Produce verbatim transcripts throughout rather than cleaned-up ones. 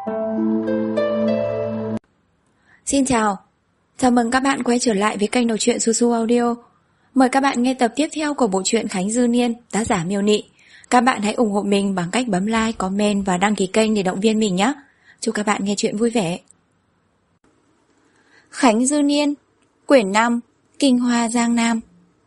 Xin chào, chào mừng các bạn quay trở lại với kênh đọc truyện Su Su Audio. Mời các bạn nghe tập tiếp theo của bộ truyện Khánh Dư Niên, tác giả Miêu Nị. Các bạn hãy ủng hộ mình bằng cách bấm like, comment và đăng ký kênh để động viên mình nhé. Chúc các bạn nghe truyện vui vẻ. Khánh Dư Niên, quyển năm, Kinh Hoa Giang Nam.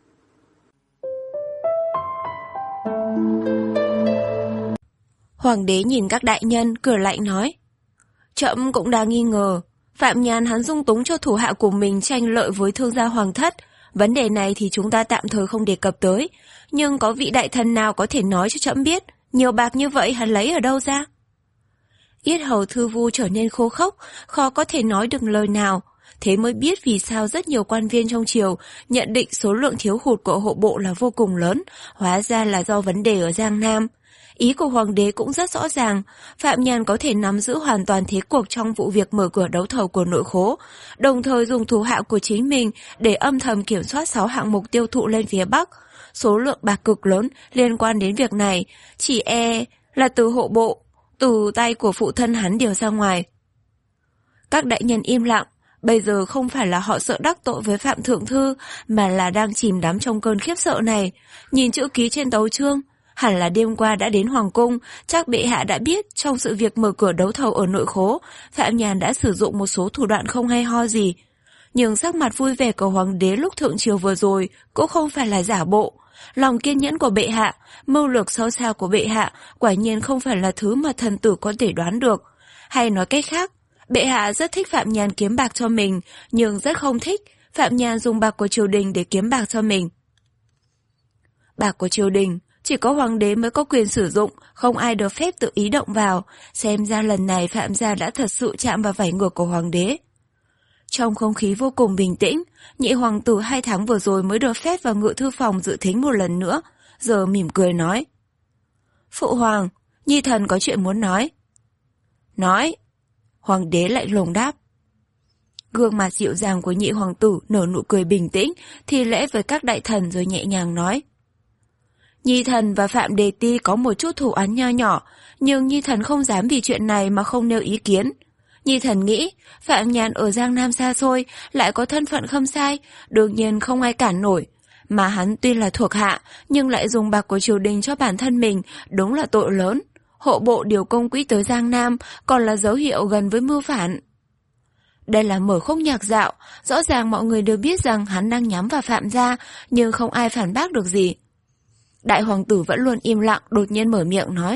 Hoàng đế nhìn các đại nhân, cười lạnh nói: Trẫm cũng đang nghi ngờ Phạm Nhàn hắn dung túng cho thủ hạ của mình tranh lợi với thương gia hoàng thất. Vấn đề này thì chúng ta tạm thời không đề cập tới, nhưng có vị đại thần nào có thể nói cho trẫm biết nhiều bạc như vậy hắn lấy ở đâu ra? Yết hầu Thư Vu trở nên khô khốc, khó có thể nói được lời nào. Thế mới biết vì sao rất nhiều quan viên trong triều nhận định số lượng thiếu hụt của hộ bộ là vô cùng lớn, hóa ra là do vấn đề ở Giang Nam. Ý của hoàng đế cũng rất rõ ràng, Phạm Nhàn có thể nắm giữ hoàn toàn thế cuộc trong vụ việc mở cửa đấu thầu của nội khố, đồng thời dùng thủ hạ của chính mình để âm thầm kiểm soát sáu hạng mục tiêu thụ lên phía Bắc. Số lượng bạc cực lớn liên quan đến việc này chỉ e là từ hộ bộ, từ tay của phụ thân hắn điều ra ngoài. Các đại nhân im lặng, bây giờ không phải là họ sợ đắc tội với Phạm Thượng Thư, mà là đang chìm đắm trong cơn khiếp sợ này. Nhìn chữ ký trên tấu chương, hẳn là đêm qua đã đến Hoàng Cung, chắc bệ hạ đã biết trong sự việc mở cửa đấu thầu ở nội khố, Phạm Nhàn đã sử dụng một số thủ đoạn không hay ho gì. Nhưng sắc mặt vui vẻ của Hoàng đế lúc thượng triều vừa rồi cũng không phải là giả bộ. Lòng kiên nhẫn của bệ hạ, mưu lược sâu xa của bệ hạ quả nhiên không phải là thứ mà thần tử có thể đoán được. Hay nói cách khác, bệ hạ rất thích Phạm Nhàn kiếm bạc cho mình, nhưng rất không thích Phạm Nhàn dùng bạc của triều đình để kiếm bạc cho mình. Bạc của triều đình chỉ có hoàng đế mới có quyền sử dụng, không ai được phép tự ý động vào. Xem ra lần này Phạm gia đã thật sự chạm vào vảy ngược của hoàng đế. Trong không khí vô cùng bình tĩnh, nhị hoàng tử hai tháng vừa rồi mới được phép vào ngự thư phòng dự thính một lần nữa, giờ mỉm cười nói: Phụ hoàng, nhi thần có chuyện muốn nói. Nói. Hoàng đế lạnh lùng đáp. Gương mặt dịu dàng của nhị hoàng tử nở nụ cười bình tĩnh, thi lễ với các đại thần rồi nhẹ nhàng nói: Nhi thần và Phạm Đề Ti có một chút thù oán nho nhỏ, nhưng Nhi thần không dám vì chuyện này mà không nêu ý kiến. Nhi thần nghĩ Phạm Nhàn ở Giang Nam xa xôi, lại có thân phận khâm sai, đương nhiên không ai cản nổi. Mà hắn tuy là thuộc hạ, nhưng lại dùng bạc của triều đình cho bản thân mình, đúng là tội lớn. Hộ bộ điều công quỹ tới Giang Nam còn là dấu hiệu gần với mưu phản. Đây là mở khúc nhạc dạo, rõ ràng mọi người đều biết rằng hắn đang nhắm vào Phạm gia, nhưng không ai phản bác được gì. Đại hoàng tử vẫn luôn im lặng, đột nhiên mở miệng nói: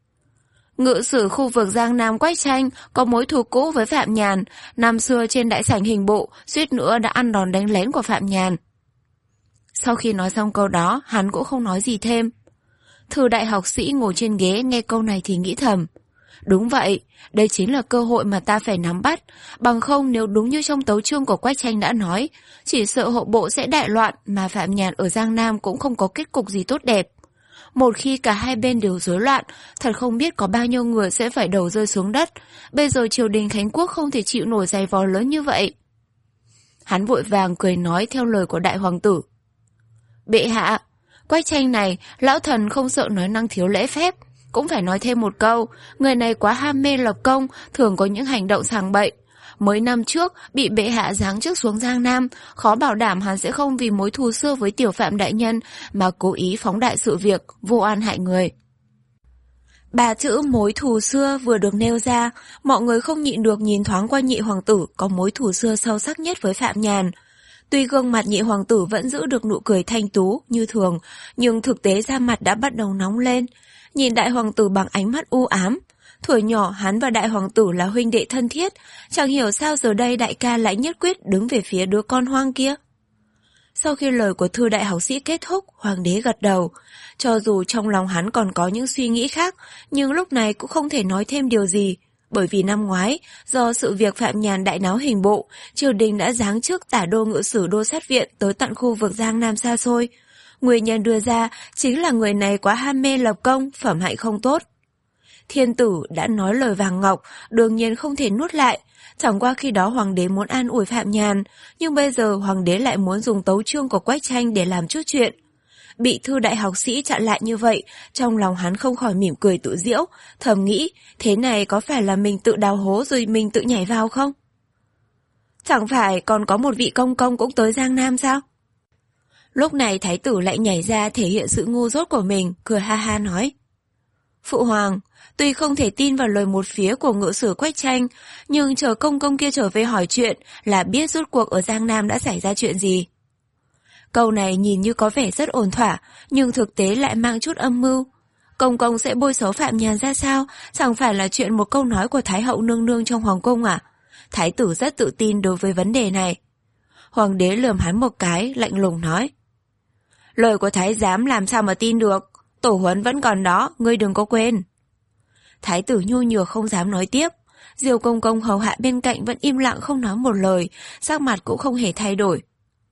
Ngự sử khu vực Giang Nam Quách Tranh có mối thù cũ với Phạm Nhàn, năm xưa trên đại sảnh hình bộ suýt nữa đã ăn đòn đánh lén của Phạm Nhàn. Sau khi nói xong câu đó, hắn cũng không nói gì thêm. Thư đại học sĩ ngồi trên ghế nghe câu này thì nghĩ thầm: Đúng vậy, đây chính là cơ hội mà ta phải nắm bắt, bằng không nếu đúng như trong tấu chương của Quách Tranh đã nói, chỉ sợ hộ bộ sẽ đại loạn mà Phạm Nhàn ở Giang Nam cũng không có kết cục gì tốt đẹp. Một khi cả hai bên đều rối loạn, thật không biết có bao nhiêu người sẽ phải đầu rơi xuống đất. Bây giờ triều đình Khánh Quốc không thể chịu nổi giày vò lớn như vậy. Hắn vội vàng cười nói theo lời của đại hoàng tử: Bệ hạ, Quách Tranh này, lão thần không sợ nói năng thiếu lễ phép. Cũng phải nói thêm một câu, người này quá ham mê lập công, thường có những hành động sàng bậy. Mấy năm trước, bị bệ hạ giáng chức xuống Giang Nam, khó bảo đảm hắn sẽ không vì mối thù xưa với tiểu Phạm đại nhân mà cố ý phóng đại sự việc, vô oan hại người. Ba chữ mối thù xưa vừa được nêu ra, mọi người không nhịn được nhìn thoáng qua nhị hoàng tử có mối thù xưa sâu sắc nhất với Phạm Nhàn. Tuy gương mặt nhị hoàng tử vẫn giữ được nụ cười thanh tú như thường, nhưng thực tế da mặt đã bắt đầu nóng lên. Nhìn đại hoàng tử bằng ánh mắt u ám. Thuở nhỏ hắn và đại hoàng tử là huynh đệ thân thiết, chẳng hiểu sao giờ đây đại ca lại nhất quyết đứng về phía đứa con hoang kia. Sau khi lời của thư đại học sĩ kết thúc, hoàng đế gật đầu. Cho dù trong lòng hắn còn có những suy nghĩ khác, nhưng lúc này cũng không thể nói thêm điều gì. Bởi vì năm ngoái, do sự việc Phạm Nhàn đại náo hình bộ, triều đình đã giáng chức tả đô ngự sử đô sát viện tới tận khu vực Giang Nam xa xôi. Nguyên nhân đưa ra chính là người này quá ham mê lập công, phẩm hạnh không tốt. Thiên tử đã nói lời vàng ngọc, đương nhiên không thể nuốt lại. Chẳng qua khi đó hoàng đế muốn an ủi Phạm Nhàn, nhưng bây giờ hoàng đế lại muốn dùng tấu chương của Quách Tranh để làm chút chuyện. bị Thư đại học sĩ chặn lại như vậy, trong lòng hắn không khỏi mỉm cười tự giễu, thầm nghĩ, thế này có phải là mình tự đào hố rồi mình tự nhảy vào không? Chẳng phải còn có một vị công công cũng tới Giang Nam sao? Lúc này thái tử lại nhảy ra thể hiện sự ngu dốt của mình, cười ha ha nói. Phụ hoàng, tuy không thể tin vào lời một phía của ngự sử Quách Tranh, nhưng chờ công công kia trở về hỏi chuyện là biết rốt cuộc ở Giang Nam đã xảy ra chuyện gì. Câu này nhìn như có vẻ rất ổn thỏa, nhưng thực tế lại mang chút âm mưu. Công công sẽ bôi xấu Phạm Nhàn ra sao, chẳng phải là chuyện một câu nói của Thái hậu nương nương trong hoàng cung à? Thái tử rất tự tin đối với vấn đề này. Hoàng đế lườm hắn một cái, lạnh lùng nói. Lời của thái giám làm sao mà tin được, tổ huấn vẫn còn đó, ngươi đừng có quên. Thái tử nhu nhược không dám nói tiếp. Diêu công công hầu hạ bên cạnh vẫn im lặng không nói một lời, sắc mặt cũng không hề thay đổi.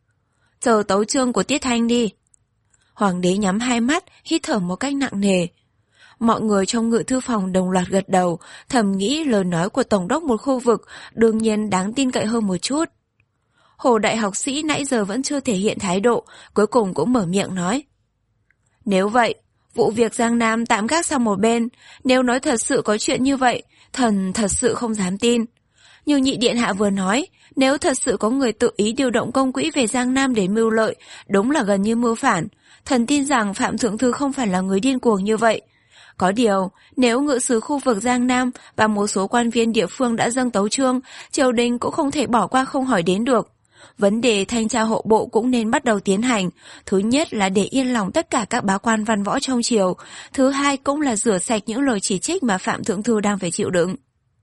Chờ tấu chương của Tiết Thanh đi. Hoàng đế nhắm hai mắt, hít thở một cách nặng nề. Mọi người trong ngự thư phòng đồng loạt gật đầu, thầm nghĩ lời nói của tổng đốc một khu vực đương nhiên đáng tin cậy hơn một chút. Hồ đại học sĩ nãy giờ vẫn chưa thể hiện thái độ, cuối cùng cũng mở miệng nói. Nếu vậy, vụ việc Giang Nam tạm gác sang một bên, nếu nói thật sự có chuyện như vậy, thần thật sự không dám tin. Như nhị điện hạ vừa nói, nếu thật sự có người tự ý điều động công quỹ về Giang Nam để mưu lợi, đúng là gần như mưu phản. Thần tin rằng Phạm Thượng Thư không phải là người điên cuồng như vậy. Có điều, nếu ngự sử khu vực Giang Nam và một số quan viên địa phương đã dâng tấu chương, triều đình cũng không thể bỏ qua không hỏi đến được. Vấn đề thanh tra hộ bộ cũng nên bắt đầu tiến hành. Thứ nhất là để yên lòng tất cả các bá quan văn võ trong triều. Thứ hai cũng là rửa sạch những lời chỉ trích mà Phạm Thượng Thư đang phải chịu đựng.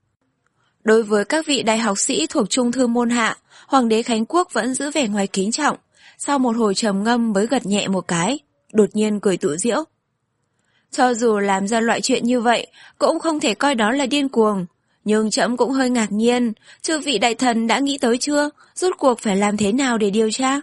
Đối với các vị đại học sĩ thuộc trung thư môn hạ, Hoàng đế Khánh Quốc vẫn giữ vẻ ngoài kính trọng. Sau một hồi trầm ngâm mới gật nhẹ một cái, đột nhiên cười tự giễu. Cho dù làm ra loại chuyện như vậy, cũng không thể coi đó là điên cuồng. Nhưng trẫm cũng hơi ngạc nhiên, chư vị đại thần đã nghĩ tới chưa, rốt cuộc phải làm thế nào để điều tra?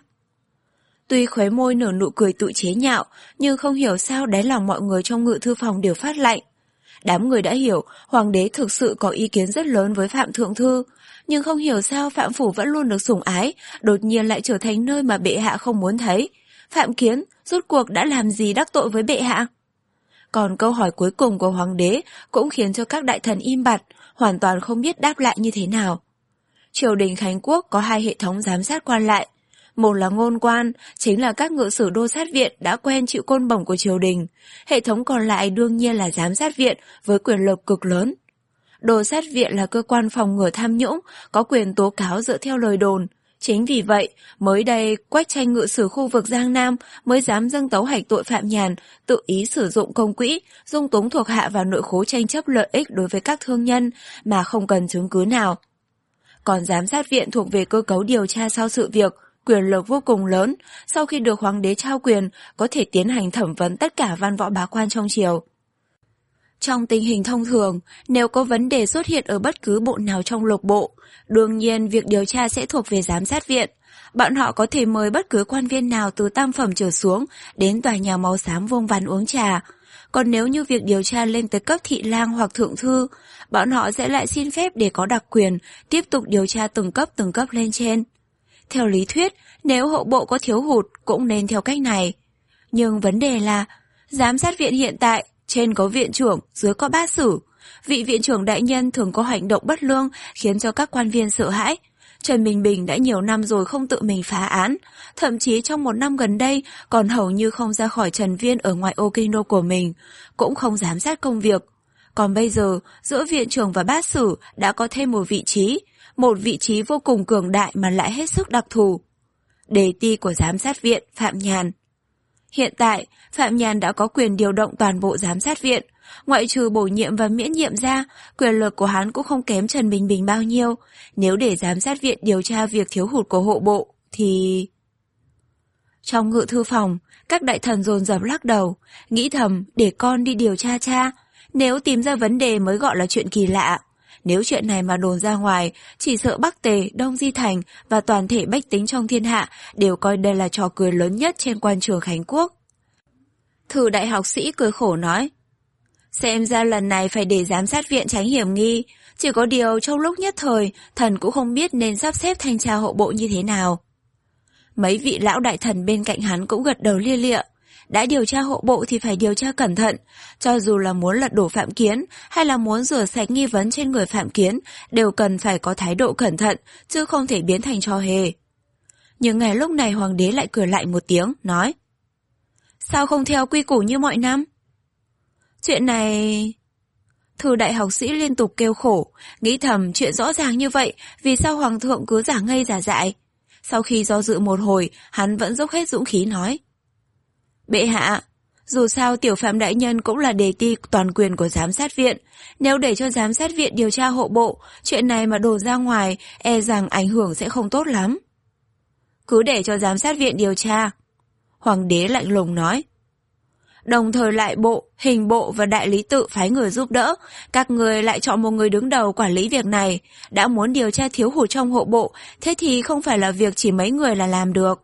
Tuy khóe môi nở nụ cười tự chế nhạo, nhưng không hiểu sao đáy lòng mọi người trong ngự thư phòng đều phát lạnh. Đám người đã hiểu, hoàng đế thực sự có ý kiến rất lớn với Phạm Thượng Thư, nhưng không hiểu sao Phạm Phủ vẫn luôn được sủng ái, đột nhiên lại trở thành nơi mà bệ hạ không muốn thấy. Phạm Kiến, rốt cuộc đã làm gì đắc tội với bệ hạ? Còn câu hỏi cuối cùng của hoàng đế cũng khiến cho các đại thần im bặt, hoàn toàn không biết đáp lại như thế nào. Triều đình Khánh Quốc có hai hệ thống giám sát quan lại. Một là ngôn quan, chính là các ngự sử đô sát viện đã quen chịu côn bổng của triều đình. Hệ thống còn lại đương nhiên là giám sát viện với quyền lực cực lớn. Đô sát viện là cơ quan phòng ngừa tham nhũng, có quyền tố cáo dựa theo lời đồn. Chính vì vậy, mới đây Quách Tranh ngự sử khu vực Giang Nam mới dám dâng tấu hạch tội Phạm Nhàn, tự ý sử dụng công quỹ, dung túng thuộc hạ vào nội khố tranh chấp lợi ích đối với các thương nhân mà không cần chứng cứ nào. Còn giám sát viện thuộc về cơ cấu điều tra sau sự việc, quyền lực vô cùng lớn, sau khi được hoàng đế trao quyền có thể tiến hành thẩm vấn tất cả văn võ bá quan trong triều. Trong tình hình thông thường, nếu có vấn đề xuất hiện ở bất cứ bộ nào trong lục bộ, đương nhiên việc điều tra sẽ thuộc về giám sát viện. Bọn họ có thể mời bất cứ quan viên nào từ tam phẩm trở xuống đến tòa nhà màu xám vuông vắn uống trà. Còn nếu như việc điều tra lên tới cấp thị lang hoặc thượng thư, bọn họ sẽ lại xin phép để có đặc quyền tiếp tục điều tra từng cấp từng cấp lên trên. Theo lý thuyết, nếu hộ bộ có thiếu hụt cũng nên theo cách này. Nhưng vấn đề là, giám sát viện hiện tại, trên có viện trưởng, dưới có bát sử. Vị viện trưởng đại nhân thường có hành động bất lương khiến cho các quan viên sợ hãi. Trần Bình Bình đã nhiều năm rồi không tự mình phá án, thậm chí trong một năm gần đây còn hầu như không ra khỏi trần viên ở ngoại ô kinh đô của mình, cũng không giám sát công việc. Còn bây giờ, giữa viện trưởng và bát sử đã có thêm một vị trí, một vị trí vô cùng cường đại mà lại hết sức đặc thù. Đề ti của giám sát viện Phạm Nhàn. Hiện tại, Phạm Nhàn đã có quyền điều động toàn bộ giám sát viện. Ngoại trừ bổ nhiệm và miễn nhiệm ra, quyền lực của hắn cũng không kém Trần Bình Bình bao nhiêu. Nếu để giám sát viện điều tra việc thiếu hụt của hộ bộ, thì... Trong ngự thư phòng, các đại thần dồn dập lắc đầu, nghĩ thầm để con đi điều tra cha. Nếu tìm ra vấn đề mới gọi là chuyện kỳ lạ. Nếu chuyện này mà đồn ra ngoài, chỉ sợ Bắc Tề, Đông Di Thành và toàn thể bách tính trong thiên hạ đều coi đây là trò cười lớn nhất trên quan trường Khánh Quốc. Thư đại học sĩ cười khổ nói, xem ra lần này phải để giám sát viện tránh hiểm nghi, chỉ có điều trong lúc nhất thời, thần cũng không biết nên sắp xếp thanh tra hộ bộ như thế nào. Mấy vị lão đại thần bên cạnh hắn cũng gật đầu lia lịa, Đã điều tra hộ bộ thì phải điều tra cẩn thận. Cho dù là muốn lật đổ Phạm Kiến hay là muốn rửa sạch nghi vấn trên người Phạm Kiến, đều cần phải có thái độ cẩn thận, chứ không thể biến thành trò hề. Nhưng ngay lúc này hoàng đế lại cười lại một tiếng, nói: Sao không theo quy củ như mọi năm? Chuyện này... Thư đại học sĩ liên tục kêu khổ, nghĩ thầm chuyện rõ ràng như vậy, vì sao hoàng thượng cứ giả ngây giả dại. Sau khi do dự một hồi, hắn vẫn dốc hết dũng khí nói: Bệ hạ, dù sao tiểu Phạm đại nhân cũng là đề ti toàn quyền của giám sát viện. Nếu để cho giám sát viện điều tra hộ bộ, chuyện này mà đổ ra ngoài, e rằng ảnh hưởng sẽ không tốt lắm. Cứ để cho giám sát viện điều tra. Hoàng đế lạnh lùng nói. Đồng thời lại bộ, hình bộ và đại lý tự phái người giúp đỡ. Các người lại chọn một người đứng đầu quản lý việc này. Đã muốn điều tra thiếu hụt trong hộ bộ, thế thì không phải là việc chỉ mấy người là làm được.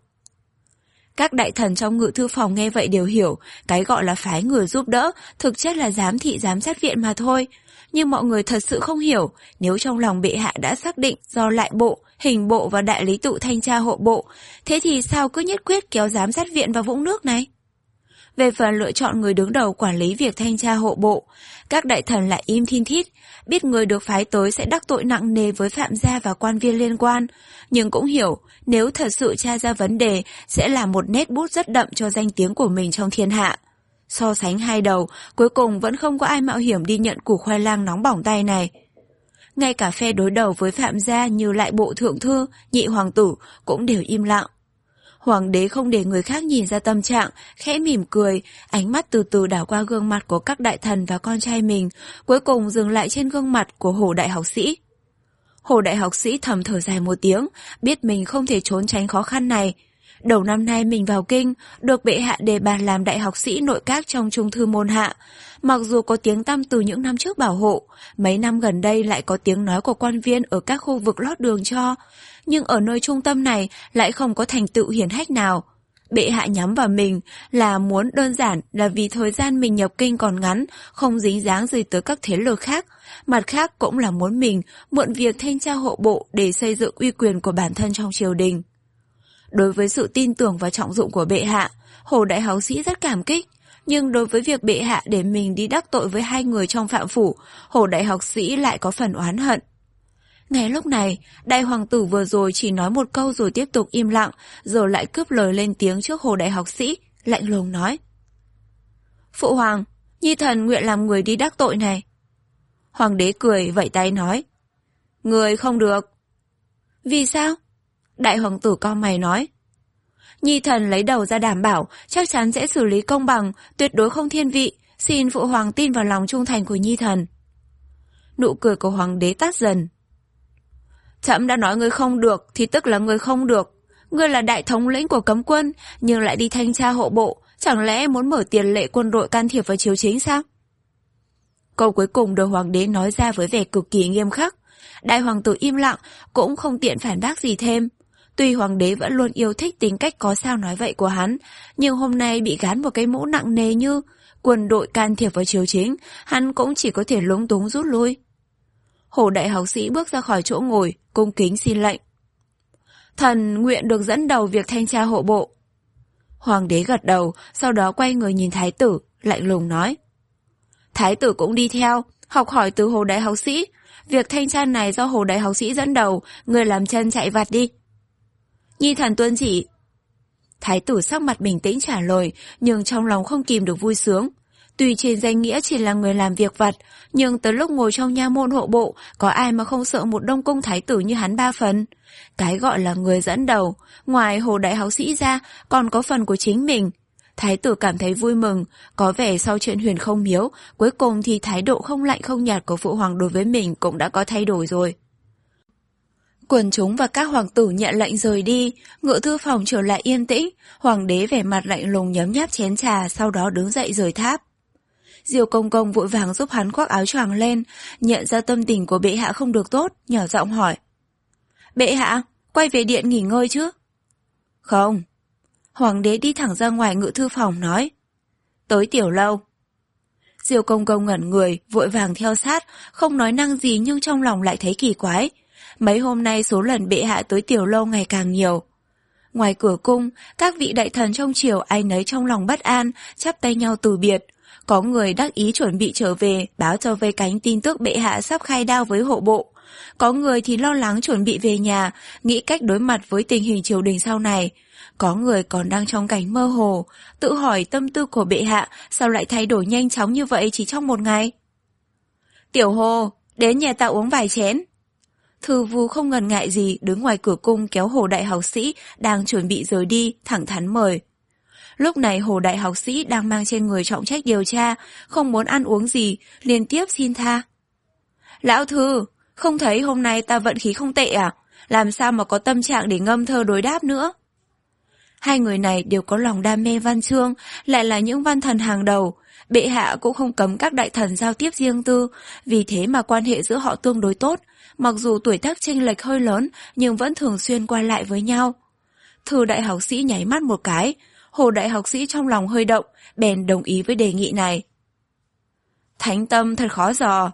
Các đại thần trong ngự thư phòng nghe vậy đều hiểu, cái gọi là phái người giúp đỡ, thực chất là giám thị giám sát viện mà thôi. Nhưng mọi người thật sự không hiểu, nếu trong lòng bệ hạ đã xác định do lại bộ, hình bộ và đại lý tự thanh tra hộ bộ, thế thì sao cứ nhất quyết kéo giám sát viện vào vũng nước này? Về phần lựa chọn người đứng đầu quản lý việc thanh tra hộ bộ, các đại thần lại im thin thít, biết người được phái tới sẽ đắc tội nặng nề với Phạm gia và quan viên liên quan, nhưng cũng hiểu nếu thật sự tra ra vấn đề sẽ là một nét bút rất đậm cho danh tiếng của mình trong thiên hạ. So sánh hai đầu, cuối cùng vẫn không có ai mạo hiểm đi nhận củ khoai lang nóng bỏng tay này. Ngay cả phe đối đầu với Phạm gia như lại bộ thượng thư, nhị hoàng tử cũng đều im lặng. Hoàng đế không để người khác nhìn ra tâm trạng, khẽ mỉm cười, ánh mắt từ từ đảo qua gương mặt của các đại thần và con trai mình, cuối cùng dừng lại trên gương mặt của Hồ đại học sĩ. Hồ đại học sĩ thầm thở dài một tiếng, biết mình không thể trốn tránh khó khăn này. Đầu năm nay mình vào kinh, được bệ hạ đề bạt làm đại học sĩ nội các trong trung thư môn hạ. Mặc dù có tiếng tăm từ những năm trước bảo hộ, mấy năm gần đây lại có tiếng nói của quan viên ở các khu vực lót đường cho, nhưng ở nơi trung tâm này lại không có thành tựu hiển hách nào. Bệ hạ nhắm vào mình là muốn đơn giản là vì thời gian mình nhập kinh còn ngắn, không dính dáng gì tới các thế lực khác. Mặt khác cũng là muốn mình mượn việc thanh tra hộ bộ để xây dựng uy quyền của bản thân trong triều đình. Đối với sự tin tưởng và trọng dụng của bệ hạ, Hồ đại học sĩ rất cảm kích. Nhưng đối với việc bệ hạ để mình đi đắc tội với hai người trong phạm phủ, Hồ đại học sĩ lại có phần oán hận. Ngay lúc này, đại hoàng tử vừa rồi chỉ nói một câu rồi tiếp tục im lặng, rồi lại cướp lời lên tiếng trước Hồ đại học sĩ, lạnh lùng nói. Phụ hoàng, nhi thần nguyện làm người đi đắc tội này. Hoàng đế cười vẫy tay nói. Người không được. Vì sao? Đại hoàng tử cau mày nói. Nhi thần lấy đầu ra đảm bảo, chắc chắn sẽ xử lý công bằng, tuyệt đối không thiên vị, xin phụ hoàng tin vào lòng trung thành của nhi thần. Nụ cười của hoàng đế tắt dần. Trẫm đã nói ngươi không được thì tức là ngươi không được. Ngươi là đại thống lĩnh của cấm quân, nhưng lại đi thanh tra hộ bộ, chẳng lẽ muốn mở tiền lệ quân đội can thiệp vào triều chính sao? Câu cuối cùng được hoàng đế nói ra với vẻ cực kỳ nghiêm khắc. Đại hoàng tử im lặng, cũng không tiện phản bác gì thêm. Tuy hoàng đế vẫn luôn yêu thích tính cách có sao nói vậy của hắn, nhưng hôm nay bị gán một cái mũ nặng nề như quân đội can thiệp vào triều chính, hắn cũng chỉ có thể lúng túng rút lui. Hồ đại học sĩ bước ra khỏi chỗ ngồi, cung kính xin lệnh. Thần nguyện được dẫn đầu việc thanh tra hộ bộ. Hoàng đế gật đầu, sau đó quay người nhìn thái tử, lạnh lùng nói. Thái tử cũng đi theo, học hỏi từ Hồ đại học sĩ. Việc thanh tra này do Hồ đại học sĩ dẫn đầu, người làm chân chạy vặt đi. Nhi thần tuân chỉ. Thái tử sắc mặt bình tĩnh trả lời, nhưng trong lòng không kìm được vui sướng. Tuy trên danh nghĩa chỉ là người làm việc vặt, nhưng tới lúc ngồi trong nha môn hộ bộ, có ai mà không sợ một đông cung thái tử như hắn ba phần. Cái gọi là người dẫn đầu, ngoài Hồ đại học sĩ ra, còn có phần của chính mình. Thái tử cảm thấy vui mừng, có vẻ sau chuyện Huyền Không Miếu, cuối cùng thì thái độ không lạnh không nhạt của phụ hoàng đối với mình cũng đã có thay đổi rồi. Quần chúng và các hoàng tử nhận lệnh rời đi, ngự thư phòng trở lại yên tĩnh, hoàng đế vẻ mặt lạnh lùng nhấm nháp chén trà, sau đó đứng dậy rời tháp. Diêu Công Công vội vàng giúp hắn khoác áo choàng lên, nhận ra tâm tình của bệ hạ không được tốt, nhỏ giọng hỏi. Bệ hạ, quay về điện nghỉ ngơi chứ? Không. Hoàng đế đi thẳng ra ngoài ngự thư phòng nói. Tới tiểu lâu. Diêu Công Công ngẩn người, vội vàng theo sát, không nói năng gì nhưng trong lòng lại thấy kỳ quái. Mấy hôm nay số lần bệ hạ tới tiểu lâu ngày càng nhiều. Ngoài cửa cung, các vị đại thần trong triều ai nấy trong lòng bất an, chắp tay nhau từ biệt. Có người đắc ý chuẩn bị trở về, báo cho vây cánh tin tức bệ hạ sắp khai đao với hộ bộ. Có người thì lo lắng chuẩn bị về nhà, nghĩ cách đối mặt với tình hình triều đình sau này. Có người còn đang trong cảnh mơ hồ, tự hỏi tâm tư của bệ hạ sao lại thay đổi nhanh chóng như vậy chỉ trong một ngày. Tiểu Hồ, đến nhà ta uống vài chén. Thư Vu không ngần ngại gì đứng ngoài cửa cung kéo Hồ đại học sĩ đang chuẩn bị rời đi, thẳng thắn mời. Lúc này Hồ đại học sĩ đang mang trên người trọng trách điều tra, không muốn ăn uống gì, liên tiếp xin tha. Lão Thư, không thấy hôm nay ta vận khí không tệ à? Làm sao mà có tâm trạng để ngâm thơ đối đáp nữa? Hai người này đều có lòng đam mê văn chương, lại là những văn thần hàng đầu. Bệ hạ cũng không cấm các đại thần giao tiếp riêng tư, vì thế mà quan hệ giữa họ tương đối tốt. Mặc dù tuổi tác chênh lệch hơi lớn, nhưng vẫn thường xuyên qua lại với nhau. Thư đại học sĩ nháy mắt một cái, Hồ đại học sĩ trong lòng hơi động, bèn đồng ý với đề nghị này. Thánh tâm thật khó dò.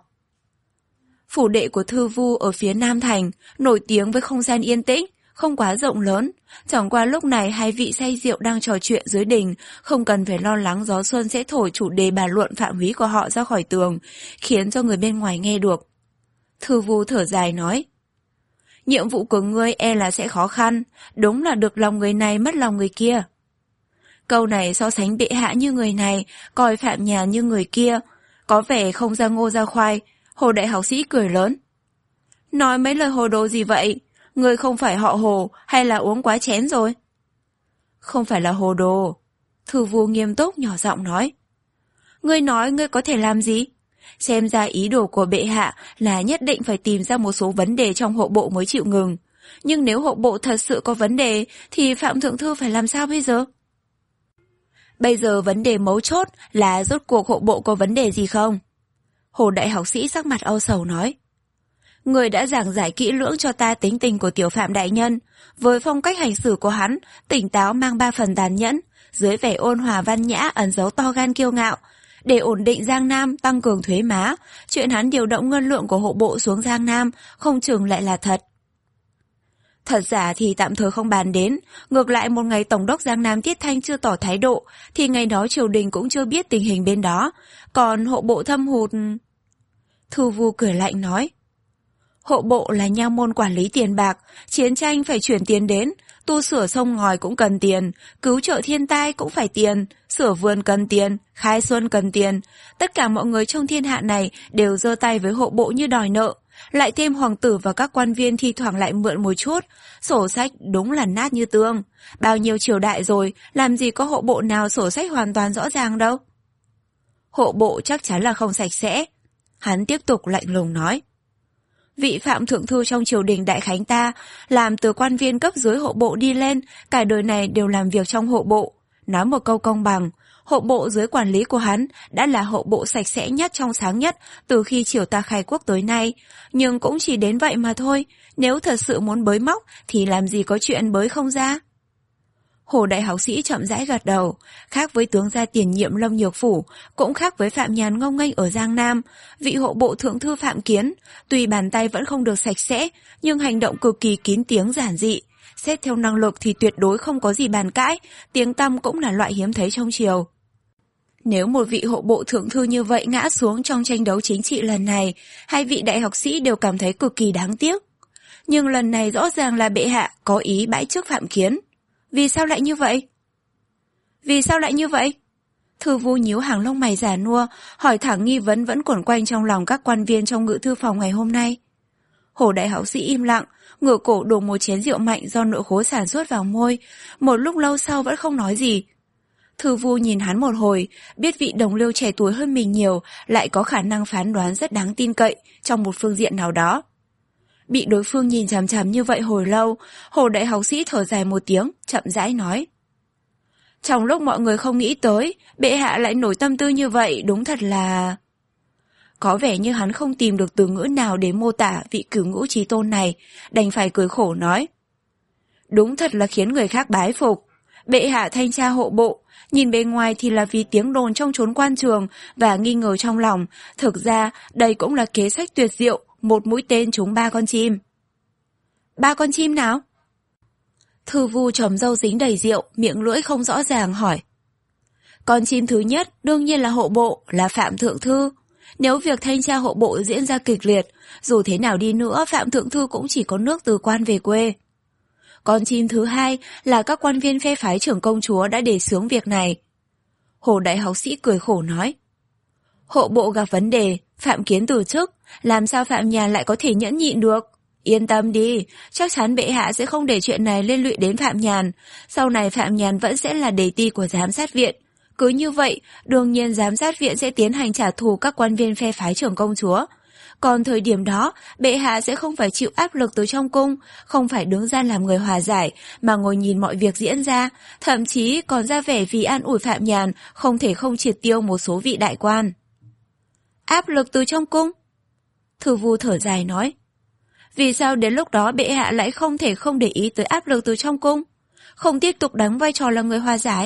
Phủ đệ của Thư Vu ở phía Nam Thành, nổi tiếng với không gian yên tĩnh, không quá rộng lớn. Chẳng qua lúc này hai vị say rượu đang trò chuyện dưới đình, không cần phải lo lắng gió xuân sẽ thổi chủ đề bàn luận phạm húy của họ ra khỏi tường, khiến cho người bên ngoài nghe được. Thư Vu thở dài nói, nhiệm vụ của ngươi e là sẽ khó khăn, đúng là được lòng người này mất lòng người kia. Câu này so sánh bệ hạ như người này, coi Phạm Nhàn như người kia, có vẻ không ra ngô ra khoai. Hồ đại học sĩ cười lớn. Nói mấy lời hồ đồ gì vậy? Ngươi không phải họ Hồ hay là uống quá chén rồi? Không phải là hồ đồ. Thư Vu nghiêm túc nhỏ giọng nói. Ngươi nói ngươi có thể làm gì? Xem ra ý đồ của bệ hạ là nhất định phải tìm ra một số vấn đề trong hộ bộ mới chịu ngừng. Nhưng nếu hộ bộ thật sự có vấn đề thì Phạm Thượng Thư phải làm sao bây giờ? Bây giờ vấn đề mấu chốt là rốt cuộc hộ bộ có vấn đề gì không? Hồ đại học sĩ sắc mặt âu sầu nói. Người đã giảng giải kỹ lưỡng cho ta tính tình của tiểu Phạm đại nhân. Với phong cách hành xử của hắn, tỉnh táo mang ba phần tàn nhẫn, dưới vẻ ôn hòa văn nhã ẩn giấu to gan kiêu ngạo. Để ổn định Giang Nam, tăng cường thuế má, chuyện hắn điều động ngân lượng của hộ bộ xuống Giang Nam không chừng lại là thật. Thật giả thì tạm thời không bàn đến, ngược lại một ngày Tổng đốc Giang Nam Tiết Thanh chưa tỏ thái độ, thì ngày đó triều đình cũng chưa biết tình hình bên đó, còn hộ bộ thâm hụt... Thư Vu cười lạnh nói, hộ bộ là nha môn quản lý tiền bạc, chiến tranh phải chuyển tiền đến, tu sửa sông ngòi cũng cần tiền, cứu trợ thiên tai cũng phải tiền, sửa vườn cần tiền, khai xuân cần tiền, tất cả mọi người trong thiên hạ này đều giơ tay với hộ bộ như đòi nợ. Lại thêm hoàng tử và các quan viên thi thoảng lại mượn một chút, sổ sách đúng là nát như tương. Bao nhiêu triều đại rồi, làm gì có hộ bộ nào sổ sách hoàn toàn rõ ràng đâu. Hộ bộ chắc chắn là không sạch sẽ. Hắn tiếp tục lạnh lùng nói. Vị Phạm Thượng Thư trong triều đình Đại Khánh ta, làm từ quan viên cấp dưới hộ bộ đi lên, cả đời này đều làm việc trong hộ bộ. Nói một câu công bằng, hộ bộ dưới quản lý của hắn đã là hộ bộ sạch sẽ nhất trong sáng nhất từ khi triều ta khai quốc tới nay, nhưng cũng chỉ đến vậy mà thôi, nếu thật sự muốn bới móc thì làm gì có chuyện bới không ra. Hồ đại học sĩ chậm rãi gật đầu, khác với tướng gia tiền nhiệm Lâm Nhược Phủ, cũng khác với Phạm Nhàn ngông nghênh ở Giang Nam, vị hộ bộ thượng thư Phạm Kiến, tuy bàn tay vẫn không được sạch sẽ, nhưng hành động cực kỳ kín tiếng giản dị. Xét theo năng lực thì tuyệt đối không có gì bàn cãi, tiếng tăm cũng là loại hiếm thấy trong triều. Nếu một vị hộ bộ thượng thư như vậy ngã xuống trong tranh đấu chính trị lần này, hai vị đại học sĩ đều cảm thấy cực kỳ đáng tiếc. Nhưng lần này rõ ràng là bệ hạ có ý bãi chức Phạm Kiến. Vì sao lại như vậy? Vì sao lại như vậy? Thư Vu nhíu hàng lông mày già nua, hỏi thẳng nghi vấn vẫn quẩn quanh trong lòng các quan viên trong ngự thư phòng ngày hôm nay. Hồ đại học sĩ im lặng, ngửa cổ đổ một chén rượu mạnh do nội khố sản xuất vào môi, một lúc lâu sau vẫn không nói gì. Thư Vu nhìn hắn một hồi, biết vị đồng liêu trẻ tuổi hơn mình nhiều, lại có khả năng phán đoán rất đáng tin cậy trong một phương diện nào đó. Bị đối phương nhìn chằm chằm như vậy hồi lâu, Hồ đại học sĩ thở dài một tiếng, chậm rãi nói. Trong lúc mọi người không nghĩ tới, bệ hạ lại nổi tâm tư như vậy, đúng thật là... Có vẻ như hắn không tìm được từ ngữ nào để mô tả vị cửu ngũ chí tôn này, đành phải cười khổ nói. Đúng thật là khiến người khác bái phục. Bệ hạ thanh tra hộ bộ, nhìn bề ngoài thì là vì tiếng đồn trong chốn quan trường và nghi ngờ trong lòng, thực ra đây cũng là kế sách tuyệt diệu, một mũi tên trúng ba con chim. Ba con chim nào? Thư Vu tròm râu dính đầy rượu, miệng lưỡi không rõ ràng hỏi. Con chim thứ nhất đương nhiên là hộ bộ, là Phạm Thượng Thư. Nếu việc thanh tra hộ bộ diễn ra kịch liệt, dù thế nào đi nữa Phạm Thượng Thư cũng chỉ có nước từ quan về quê. Con chim thứ hai là các quan viên phe phái trưởng công chúa đã đề xướng việc này. Hồ đại học sĩ cười khổ nói. Hộ bộ gặp vấn đề, Phạm Kiến từ chức, làm sao Phạm Nhàn lại có thể nhẫn nhịn được? Yên tâm đi, chắc chắn bệ hạ sẽ không để chuyện này liên lụy đến Phạm Nhàn. Sau này Phạm Nhàn vẫn sẽ là đề ti của giám sát viện. Cứ như vậy, đương nhiên giám sát viện sẽ tiến hành trả thù các quan viên phe phái trưởng công chúa. Còn thời điểm đó, bệ hạ sẽ không phải chịu áp lực từ trong cung, không phải đứng ra làm người hòa giải, mà ngồi nhìn mọi việc diễn ra, thậm chí còn ra vẻ vì an ủi Phạm Nhàn, không thể không triệt tiêu một số vị đại quan. Áp lực từ trong cung? Thư Vu thở dài nói. Vì sao đến lúc đó bệ hạ lại không thể không để ý tới áp lực từ trong cung? Không tiếp tục đóng vai trò là người hòa giải?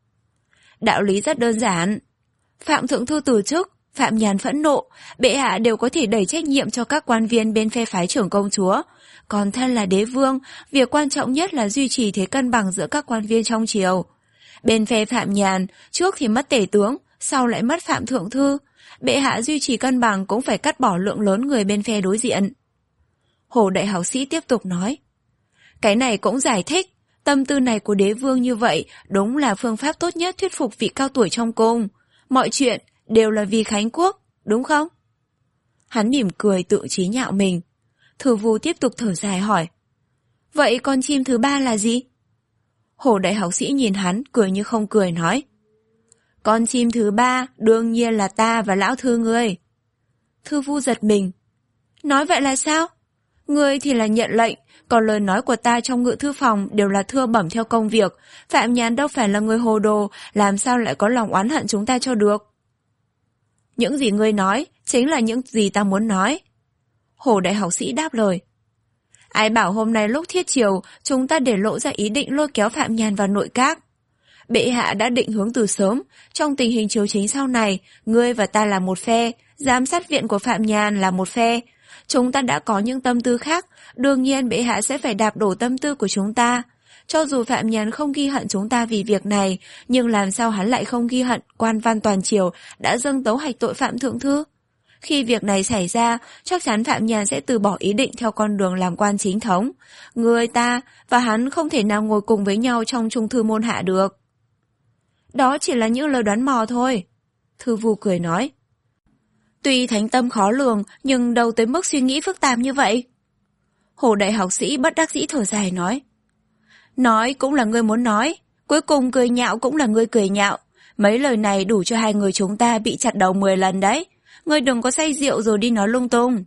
Đạo lý rất đơn giản. Phạm Thượng Thư từ chức, Phạm Nhàn phẫn nộ, bệ hạ đều có thể đẩy trách nhiệm cho các quan viên bên phe phái trưởng công chúa. Còn thân là đế vương, việc quan trọng nhất là duy trì thế cân bằng giữa các quan viên trong triều. Bên phe Phạm Nhàn, trước thì mất tể tướng, sau lại mất Phạm Thượng Thư. Bệ hạ duy trì cân bằng cũng phải cắt bỏ lượng lớn người bên phe đối diện. Hồ đại học sĩ tiếp tục nói. Cái này cũng giải thích, tâm tư này của đế vương như vậy đúng là phương pháp tốt nhất thuyết phục vị cao tuổi trong cung. Mọi chuyện đều là vì Khánh Quốc, đúng không? Hắn mỉm cười tự chí nhạo mình. Thư Vu tiếp tục thở dài hỏi. Vậy con chim thứ ba là gì? Hồ đại học sĩ nhìn hắn cười như không cười nói. Con chim thứ ba đương nhiên là ta và lão thư ngươi. Thư Vu giật mình. Nói vậy là sao? Ngươi thì là nhận lệnh, còn lời nói của ta trong ngự thư phòng đều là thưa bẩm theo công việc. Phạm Nhàn đâu phải là người hồ đồ, làm sao lại có lòng oán hận chúng ta cho được? Những gì ngươi nói chính là những gì ta muốn nói. Hồ đại học sĩ đáp lời. Ai bảo hôm nay lúc thiết triều chúng ta để lộ ra ý định lôi kéo Phạm Nhàn vào nội các. Bệ hạ đã định hướng từ sớm, trong tình hình triều chính sau này, ngươi và ta là một phe, giám sát viện của Phạm Nhàn là một phe. Chúng ta đã có những tâm tư khác, đương nhiên bệ hạ sẽ phải đạp đổ tâm tư của chúng ta. Cho dù Phạm Nhàn không ghi hận chúng ta vì việc này, nhưng làm sao hắn lại không ghi hận quan văn toàn triều đã dâng tấu hạch tội Phạm Thượng Thư? Khi việc này xảy ra, chắc chắn Phạm Nhàn sẽ từ bỏ ý định theo con đường làm quan chính thống. Người ta và hắn không thể nào ngồi cùng với nhau trong trung thư môn hạ được. Đó chỉ là những lời đoán mò thôi. Thư Vu cười nói. Tuy thánh tâm khó lường, nhưng đâu tới mức suy nghĩ phức tạp như vậy. Hồ đại học sĩ bất đắc dĩ thở dài nói. Nói cũng là ngươi muốn nói, cuối cùng cười nhạo cũng là ngươi cười nhạo. Mấy lời này đủ cho hai người chúng ta bị chặt đầu mười lần đấy. Ngươi đừng có say rượu rồi đi nói lung tung.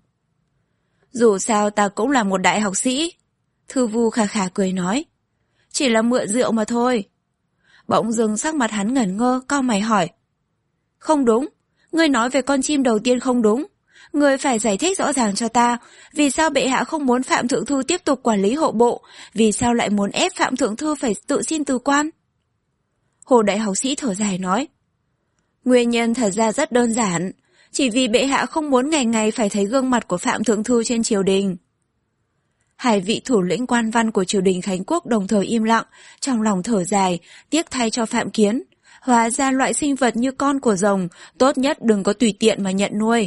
Dù sao ta cũng là một đại học sĩ. Thư Vu khà khà cười nói. Chỉ là mượn rượu mà thôi. Bỗng dưng sắc mặt hắn ngẩn ngơ, cau mày hỏi. Không đúng, ngươi nói về con chim đầu tiên không đúng. Ngươi phải giải thích rõ ràng cho ta, vì sao bệ hạ không muốn Phạm Thượng Thư tiếp tục quản lý hộ bộ, vì sao lại muốn ép Phạm Thượng Thư phải tự xin từ quan? Hồ đại học sĩ thở dài nói. Nguyên nhân thật ra rất đơn giản, chỉ vì bệ hạ không muốn ngày ngày phải thấy gương mặt của Phạm Thượng Thư trên triều đình. Hai vị thủ lĩnh quan văn của triều đình Khánh Quốc đồng thời im lặng, trong lòng thở dài, tiếc thay cho Phạm Kiến. Hóa ra loại sinh vật như con của rồng, tốt nhất đừng có tùy tiện mà nhận nuôi.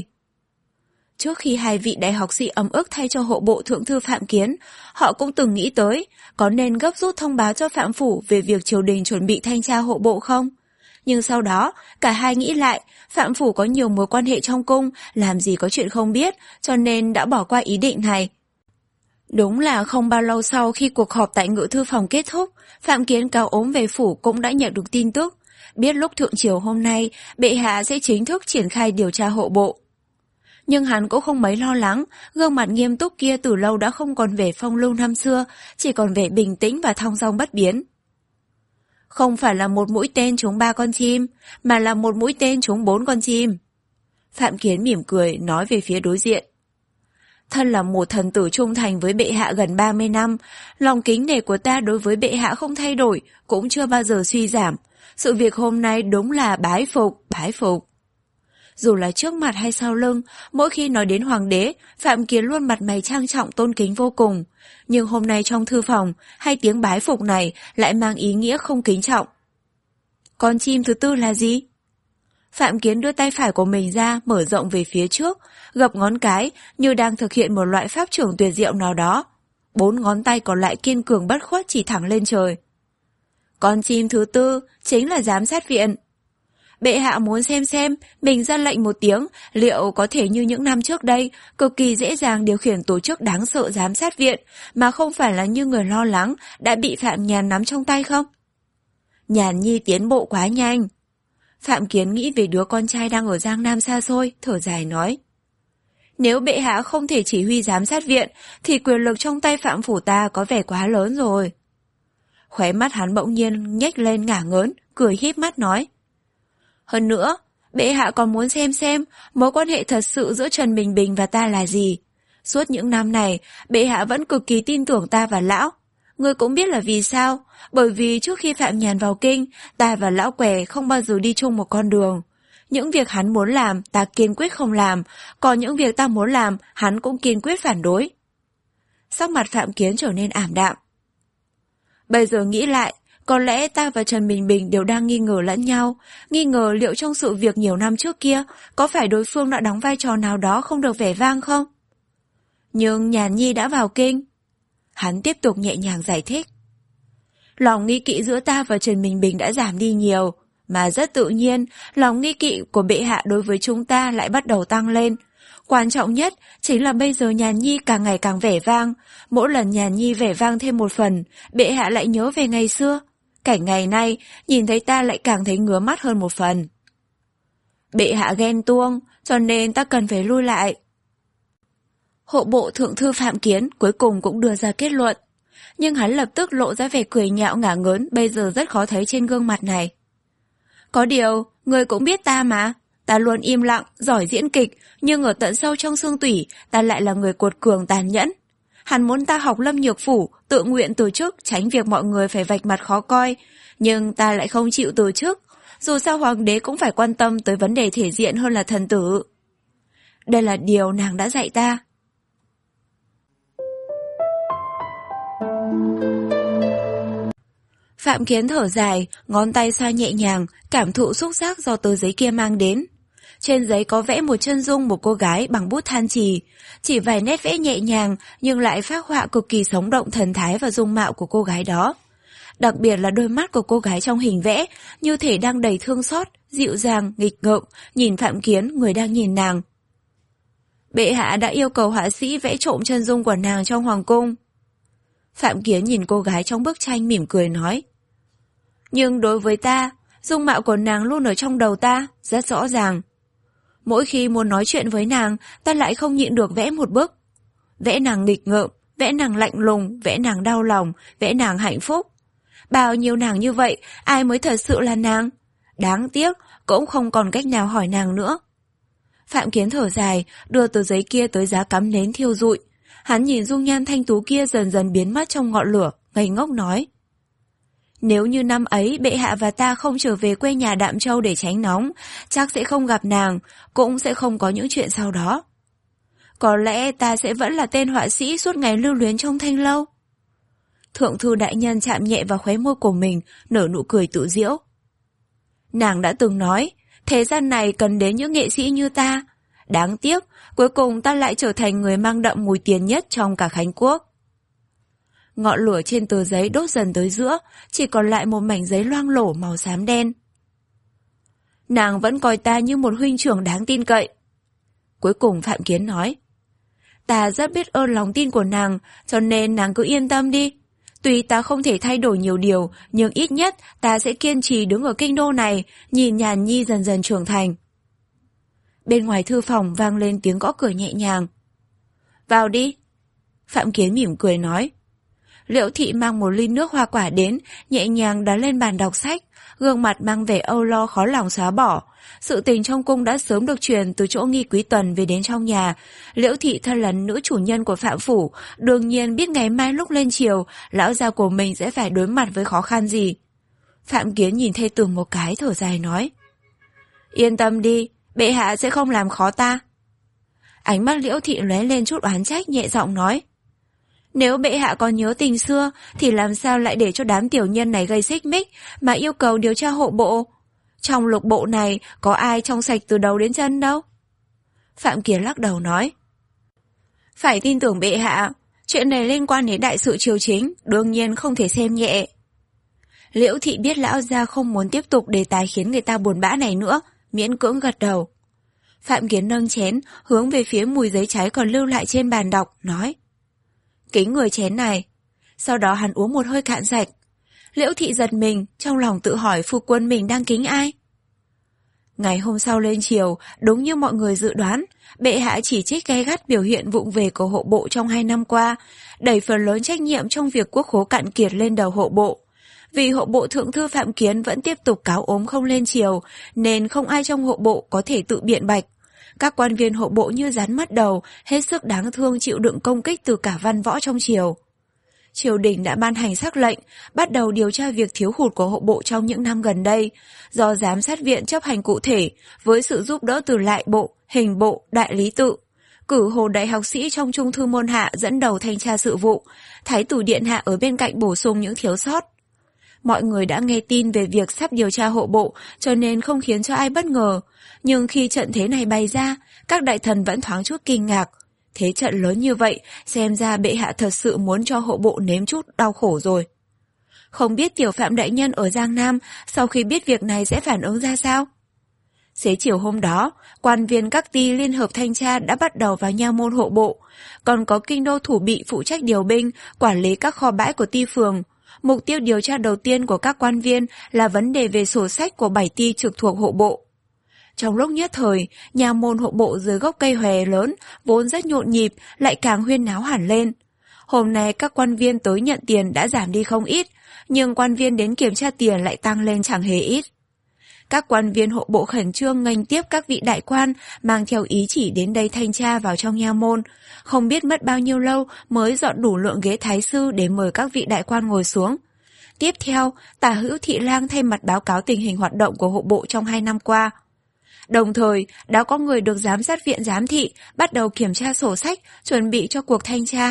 Trước khi hai vị đại học sĩ ấm ức thay cho hộ bộ thượng thư Phạm Kiến, họ cũng từng nghĩ tới, có nên gấp rút thông báo cho Phạm Phủ về việc triều đình chuẩn bị thanh tra hộ bộ không? Nhưng sau đó, cả hai nghĩ lại, Phạm Phủ có nhiều mối quan hệ trong cung, làm gì có chuyện không biết, cho nên đã bỏ qua ý định này. Đúng là không bao lâu sau khi cuộc họp tại ngự thư phòng kết thúc, Phạm Kiến cáo ốm về phủ cũng đã nhận được tin tức, biết lúc thượng triều hôm nay, bệ hạ sẽ chính thức triển khai điều tra hộ bộ. Nhưng hắn cũng không mấy lo lắng, gương mặt nghiêm túc kia từ lâu đã không còn vẻ phong lưu năm xưa, chỉ còn vẻ bình tĩnh và thong dong bất biến. Không phải là một mũi tên trúng ba con chim, mà là một mũi tên trúng bốn con chim. Phạm Kiến mỉm cười nói về phía đối diện. Thân là một thần tử trung thành với bệ hạ gần ba mươi năm, lòng kính nể của ta đối với bệ hạ không thay đổi, cũng chưa bao giờ suy giảm. Sự việc hôm nay đúng là bái phục, bái phục. Dù là trước mặt hay sau lưng, mỗi khi nói đến hoàng đế, Phạm Kiến luôn mặt mày trang trọng tôn kính vô cùng. Nhưng hôm nay trong thư phòng, hai tiếng bái phục này lại mang ý nghĩa không kính trọng. Con chim thứ tư là gì? Phạm Kiến đưa tay phải của mình ra, mở rộng về phía trước, gập ngón cái như đang thực hiện một loại pháp trưởng tuyệt diệu nào đó. Bốn ngón tay còn lại kiên cường bất khuất chỉ thẳng lên trời. Con chim thứ tư chính là giám sát viện. Bệ hạ muốn xem xem mình ra lệnh một tiếng liệu có thể như những năm trước đây cực kỳ dễ dàng điều khiển tổ chức đáng sợ giám sát viện mà không phải là như người lo lắng đã bị Phạm Nhàn nắm trong tay không? Nhàn Nhi tiến bộ quá nhanh. Phạm Kiến nghĩ về đứa con trai đang ở Giang Nam xa xôi, thở dài nói. Nếu bệ hạ không thể chỉ huy giám sát viện thì quyền lực trong tay Phạm phủ ta có vẻ quá lớn rồi. Khóe mắt hắn bỗng nhiên nhếch lên ngả ngớn, cười híp mắt nói. Hơn nữa, bệ hạ còn muốn xem xem mối quan hệ thật sự giữa Trần Bình Bình và ta là gì. Suốt những năm này, bệ hạ vẫn cực kỳ tin tưởng ta và lão. Ngươi cũng biết là vì sao, bởi vì trước khi Phạm Nhàn vào kinh, ta và lão què không bao giờ đi chung một con đường. Những việc hắn muốn làm, ta kiên quyết không làm, còn những việc ta muốn làm, hắn cũng kiên quyết phản đối. Sắc mặt Phạm Kiến trở nên ảm đạm. Bây giờ nghĩ lại, có lẽ ta và Trần Bình Bình đều đang nghi ngờ lẫn nhau, nghi ngờ liệu trong sự việc nhiều năm trước kia, có phải đối phương đã đóng vai trò nào đó không được vẻ vang không? Nhưng Nhàn Nhi đã vào kinh. Hắn tiếp tục nhẹ nhàng giải thích. Lòng nghi kỵ giữa ta và Trần Bình Bình đã giảm đi nhiều, mà rất tự nhiên, lòng nghi kỵ của bệ hạ đối với chúng ta lại bắt đầu tăng lên. Quan trọng nhất chính là bây giờ Nhàn Nhi càng ngày càng vẻ vang, mỗi lần Nhàn Nhi vẻ vang thêm một phần, bệ hạ lại nhớ về ngày xưa. Cảnh ngày nay, nhìn thấy ta lại càng thấy ngứa mắt hơn một phần. Bệ hạ ghen tuông, cho nên ta cần phải lui lại. Hộ bộ thượng thư Phạm Kiến cuối cùng cũng đưa ra kết luận, nhưng hắn lập tức lộ ra vẻ cười nhạo ngả ngớn bây giờ rất khó thấy trên gương mặt này. Có điều, người cũng biết ta mà, ta luôn im lặng, giỏi diễn kịch, nhưng ở tận sâu trong xương tủy, ta lại là người cuột cường tàn nhẫn. Hắn muốn ta học Lâm Nhược Phủ, tự nguyện từ chức, tránh việc mọi người phải vạch mặt khó coi, nhưng ta lại không chịu từ chức, dù sao hoàng đế cũng phải quan tâm tới vấn đề thể diện hơn là thần tử. Đây là điều nàng đã dạy ta. Phạm Kiến thở dài, ngón tay xoa nhẹ nhàng, cảm thụ xúc giác do tờ giấy kia mang đến. Trên giấy có vẽ một chân dung một cô gái bằng bút than chì, chỉ vài nét vẽ nhẹ nhàng nhưng lại phác họa cực kỳ sống động thần thái và dung mạo của cô gái đó. Đặc biệt là đôi mắt của cô gái trong hình vẽ, như thể đang đầy thương xót, dịu dàng, nghịch ngợm, nhìn Phạm Kiến, người đang nhìn nàng. Bệ hạ đã yêu cầu họa sĩ vẽ trộm chân dung của nàng trong hoàng cung. Phạm Kiến nhìn cô gái trong bức tranh mỉm cười nói. Nhưng đối với ta, dung mạo của nàng luôn ở trong đầu ta, rất rõ ràng. Mỗi khi muốn nói chuyện với nàng, ta lại không nhịn được vẽ một bức. Vẽ nàng nghịch ngợm, vẽ nàng lạnh lùng, vẽ nàng đau lòng, vẽ nàng hạnh phúc. Bao nhiêu nàng như vậy, ai mới thật sự là nàng? Đáng tiếc, cũng không còn cách nào hỏi nàng nữa. Phạm Kiến thở dài, đưa tờ giấy kia tới giá cắm nến thiêu rụi. Hắn nhìn dung nhan thanh tú kia dần dần biến mất trong ngọn lửa, ngây ngốc nói. Nếu như năm ấy bệ hạ và ta không trở về quê nhà Đạm Châu để tránh nóng, chắc sẽ không gặp nàng, cũng sẽ không có những chuyện sau đó. Có lẽ ta sẽ vẫn là tên họa sĩ suốt ngày lưu luyến trong thanh lâu. Thượng thư đại nhân chạm nhẹ vào khóe môi của mình, nở nụ cười tự giễu. Nàng đã từng nói, thế gian này cần đến những nghệ sĩ như ta. Đáng tiếc, cuối cùng ta lại trở thành người mang đậm mùi tiền nhất trong cả Khánh Quốc. Ngọn lửa trên tờ giấy đốt dần tới giữa, chỉ còn lại một mảnh giấy loang lổ màu xám đen. Nàng vẫn coi ta như một huynh trưởng đáng tin cậy. Cuối cùng Phạm Kiến nói. Ta rất biết ơn lòng tin của nàng, cho nên nàng cứ yên tâm đi. Tuy ta không thể thay đổi nhiều điều, nhưng ít nhất ta sẽ kiên trì đứng ở kinh đô này, nhìn Nhàn Nhi dần dần trưởng thành. Bên ngoài thư phòng vang lên tiếng gõ cửa nhẹ nhàng. Vào đi. Phạm Kiến mỉm cười nói. Liễu Thị mang một ly nước hoa quả đến, nhẹ nhàng đá lên bàn đọc sách, gương mặt mang vẻ âu lo khó lòng xóa bỏ. Sự tình trong cung đã sớm được truyền từ chỗ Nghi Quý Tuần về đến trong nhà. Liễu Thị thân là nữ chủ nhân của Phạm phủ, đương nhiên biết ngày mai lúc lên chiều, lão gia của mình sẽ phải đối mặt với khó khăn gì. Phạm Kiến nhìn thê tử một cái thở dài nói. Yên tâm đi, bệ hạ sẽ không làm khó ta. Ánh mắt Liễu Thị lóe lên chút oán trách, nhẹ giọng nói. Nếu bệ hạ còn nhớ tình xưa thì làm sao lại để cho đám tiểu nhân này gây xích mích mà yêu cầu điều tra hộ bộ? Trong lục bộ này có ai trong sạch từ đầu đến chân đâu? Phạm Kiệt lắc đầu nói. Phải tin tưởng bệ hạ, chuyện này liên quan đến đại sự triều chính, đương nhiên không thể xem nhẹ. Liễu Thị biết lão gia không muốn tiếp tục đề tài khiến người ta buồn bã này nữa, miễn cưỡng gật đầu. Phạm Kiến nâng chén, hướng về phía mùi giấy cháy còn lưu lại trên bàn đọc, nói. Kính người chén này. Sau đó hắn uống một hơi cạn sạch. Liễu Thị giật mình, trong lòng tự hỏi phu quân mình đang kính ai. Ngày hôm sau lên chiều, đúng như mọi người dự đoán, bệ hạ chỉ trích gay gắt biểu hiện vụng về của hộ bộ trong hai năm qua, đẩy phần lớn trách nhiệm trong việc quốc khố cạn kiệt lên đầu hộ bộ. Vì hộ bộ thượng thư Phạm Kiến vẫn tiếp tục cáo ốm không lên chiều, nên không ai trong hộ bộ có thể tự biện bạch. Các quan viên hộ bộ như rắn mất đầu, hết sức đáng thương chịu đựng công kích từ cả văn võ trong triều. Triều đình đã ban hành sắc lệnh, bắt đầu điều tra việc thiếu hụt của hộ bộ trong những năm gần đây, do giám sát viện chấp hành cụ thể, với sự giúp đỡ từ lại bộ, hình bộ, đại lý tự. Cử Hồ đại học sĩ trong Trung thư môn hạ dẫn đầu thanh tra sự vụ, Thái tử điện hạ ở bên cạnh bổ sung những thiếu sót. Mọi người đã nghe tin về việc sắp điều tra hộ bộ, cho nên không khiến cho ai bất ngờ. Nhưng khi trận thế này bày ra, các đại thần vẫn thoáng chút kinh ngạc. Thế trận lớn như vậy, xem ra bệ hạ thật sự muốn cho hộ bộ nếm chút đau khổ rồi. Không biết tiểu Phạm đại nhân ở Giang Nam sau khi biết việc này sẽ phản ứng ra sao? Xế chiều hôm đó, quan viên các ty liên hợp thanh tra đã bắt đầu vào nha môn hộ bộ, còn có kinh đô thủ bị phụ trách điều binh, quản lý các kho bãi của ty phường. Mục tiêu điều tra đầu tiên của các quan viên là vấn đề về sổ sách của bảy ty trực thuộc hộ bộ. Trong lúc nhất thời, nhà môn hộ bộ dưới gốc cây hòe lớn, vốn rất nhộn nhịp, lại càng huyên náo hẳn lên. Hôm nay các quan viên tới nhận tiền đã giảm đi không ít, nhưng quan viên đến kiểm tra tiền lại tăng lên chẳng hề ít. Các quan viên hộ bộ khẩn trương nghênh tiếp các vị đại quan mang theo ý chỉ đến đây thanh tra vào trong nha môn. Không biết mất bao nhiêu lâu mới dọn đủ lượng ghế thái sư để mời các vị đại quan ngồi xuống. Tiếp theo, Tả Hữu Thị Lang thay mặt báo cáo tình hình hoạt động của hộ bộ trong hai năm qua. Đồng thời, đã có người được giám sát viện giám thị bắt đầu kiểm tra sổ sách, chuẩn bị cho cuộc thanh tra.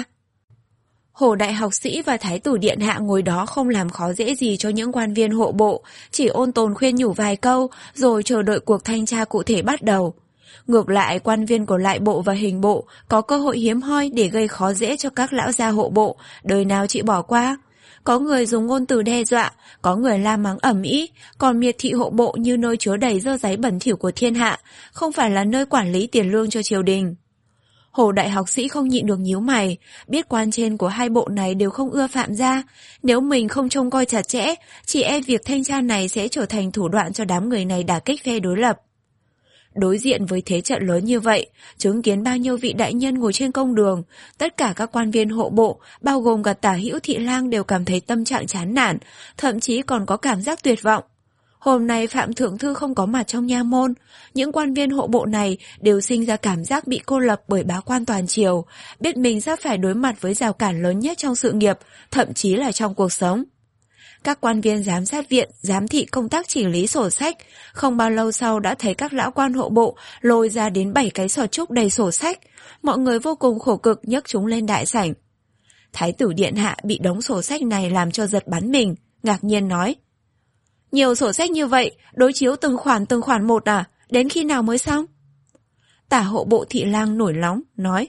Hồ đại học sĩ và Thái tử điện hạ ngồi đó không làm khó dễ gì cho những quan viên hộ bộ, chỉ ôn tồn khuyên nhủ vài câu rồi chờ đợi cuộc thanh tra cụ thể bắt đầu. Ngược lại, quan viên của lại bộ và hình bộ có cơ hội hiếm hoi để gây khó dễ cho các lão gia hộ bộ, đời nào chị bỏ qua. Có người dùng ngôn từ đe dọa, có người la mắng ầm ĩ, còn miệt thị hộ bộ như nơi chứa đầy dơ dáy bẩn thỉu của thiên hạ, không phải là nơi quản lý tiền lương cho triều đình. Hồ đại học sĩ không nhịn được nhíu mày, biết quan trên của hai bộ này đều không ưa Phạm gia, nếu mình không trông coi chặt chẽ, chỉ e việc thanh tra này sẽ trở thành thủ đoạn cho đám người này đả kích phe đối lập. Đối diện với thế trận lớn như vậy, chứng kiến bao nhiêu vị đại nhân ngồi trên công đường, tất cả các quan viên hộ bộ, bao gồm cả Tả Hữu Thị Lang đều cảm thấy tâm trạng chán nản, thậm chí còn có cảm giác tuyệt vọng. Hôm nay Phạm Thượng Thư không có mặt trong nha môn, những quan viên hộ bộ này đều sinh ra cảm giác bị cô lập bởi bá quan toàn triều, biết mình sắp phải đối mặt với rào cản lớn nhất trong sự nghiệp, thậm chí là trong cuộc sống. Các quan viên giám sát viện, giám thị công tác chỉnh lý sổ sách, không bao lâu sau đã thấy các lão quan hộ bộ lôi ra đến bảy cái sọt trúc đầy sổ sách, mọi người vô cùng khổ cực nhấc chúng lên đại sảnh. Thái tử điện hạ bị đống sổ sách này làm cho giật bắn mình, ngạc nhiên nói. Nhiều sổ sách như vậy, đối chiếu từng khoản từng khoản một à, đến khi nào mới xong? Tả hộ bộ Thị Lang nổi nóng, nói.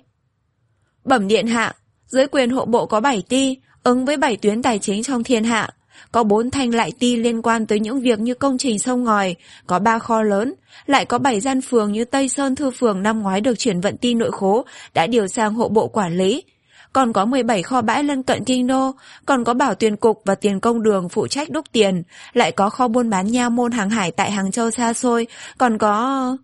Bẩm điện hạ, dưới quyền hộ bộ có bảy ty, ứng với bảy tuyến tài chính trong thiên hạ. Có bốn thanh lại ty liên quan tới những việc như công trình sông ngòi, có ba kho lớn, lại có bảy gian phường như Tây Sơn Thư Phường năm ngoái được chuyển vận ty nội khố, đã điều sang hộ bộ quản lý. Còn có mười bảy kho bãi lân cận kinh đô, còn có bảo tiền cục và tiền công đường phụ trách đúc tiền, lại có kho buôn bán nha môn hàng hải tại Hàng Châu xa xôi, còn có...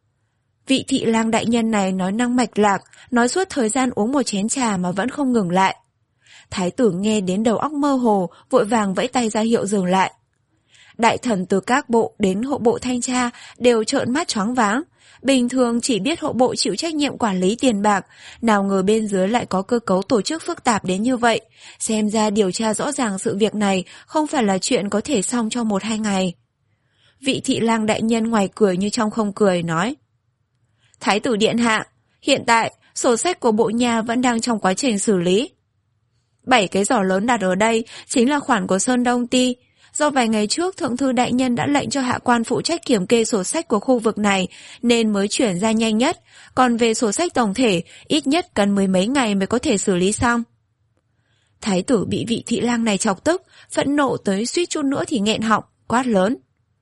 Vị Thị Lang đại nhân này nói năng mạch lạc, nói suốt thời gian uống một chén trà mà vẫn không ngừng lại. Thái tử nghe đến đầu óc mơ hồ, vội vàng vẫy tay ra hiệu dừng lại. Đại thần từ các bộ đến hộ bộ thanh tra đều trợn mắt choáng váng. Bình thường chỉ biết hộ bộ chịu trách nhiệm quản lý tiền bạc, nào ngờ bên dưới lại có cơ cấu tổ chức phức tạp đến như vậy. Xem ra điều tra rõ ràng sự việc này không phải là chuyện có thể xong trong một hai ngày. Vị thị lang đại nhân ngoài cười như trong không cười nói: Thái tử điện hạ, hiện tại sổ sách của bộ nhà vẫn đang trong quá trình xử lý. Bảy cái giỏ lớn đặt ở đây chính là khoản của Sơn Đông Ti. Do vài ngày trước thượng thư đại nhân đã lệnh cho hạ quan phụ trách kiểm kê sổ sách của khu vực này nên mới chuyển ra nhanh nhất. Còn về sổ sách tổng thể, ít nhất cần mười mấy ngày mới có thể xử lý xong. Thái tử bị vị thị lang này chọc tức, phẫn nộ tới suýt chút nữa thì nghẹn họng, quát lớn: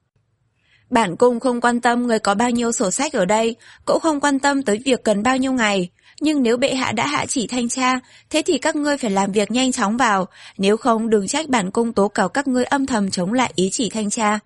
Bản cung không quan tâm người có bao nhiêu sổ sách ở đây, cũng không quan tâm tới việc cần bao nhiêu ngày. Nhưng nếu bệ hạ đã hạ chỉ thanh tra, thế thì các ngươi phải làm việc nhanh chóng vào, nếu không đừng trách bản cung tố cáo các ngươi âm thầm chống lại ý chỉ thanh tra.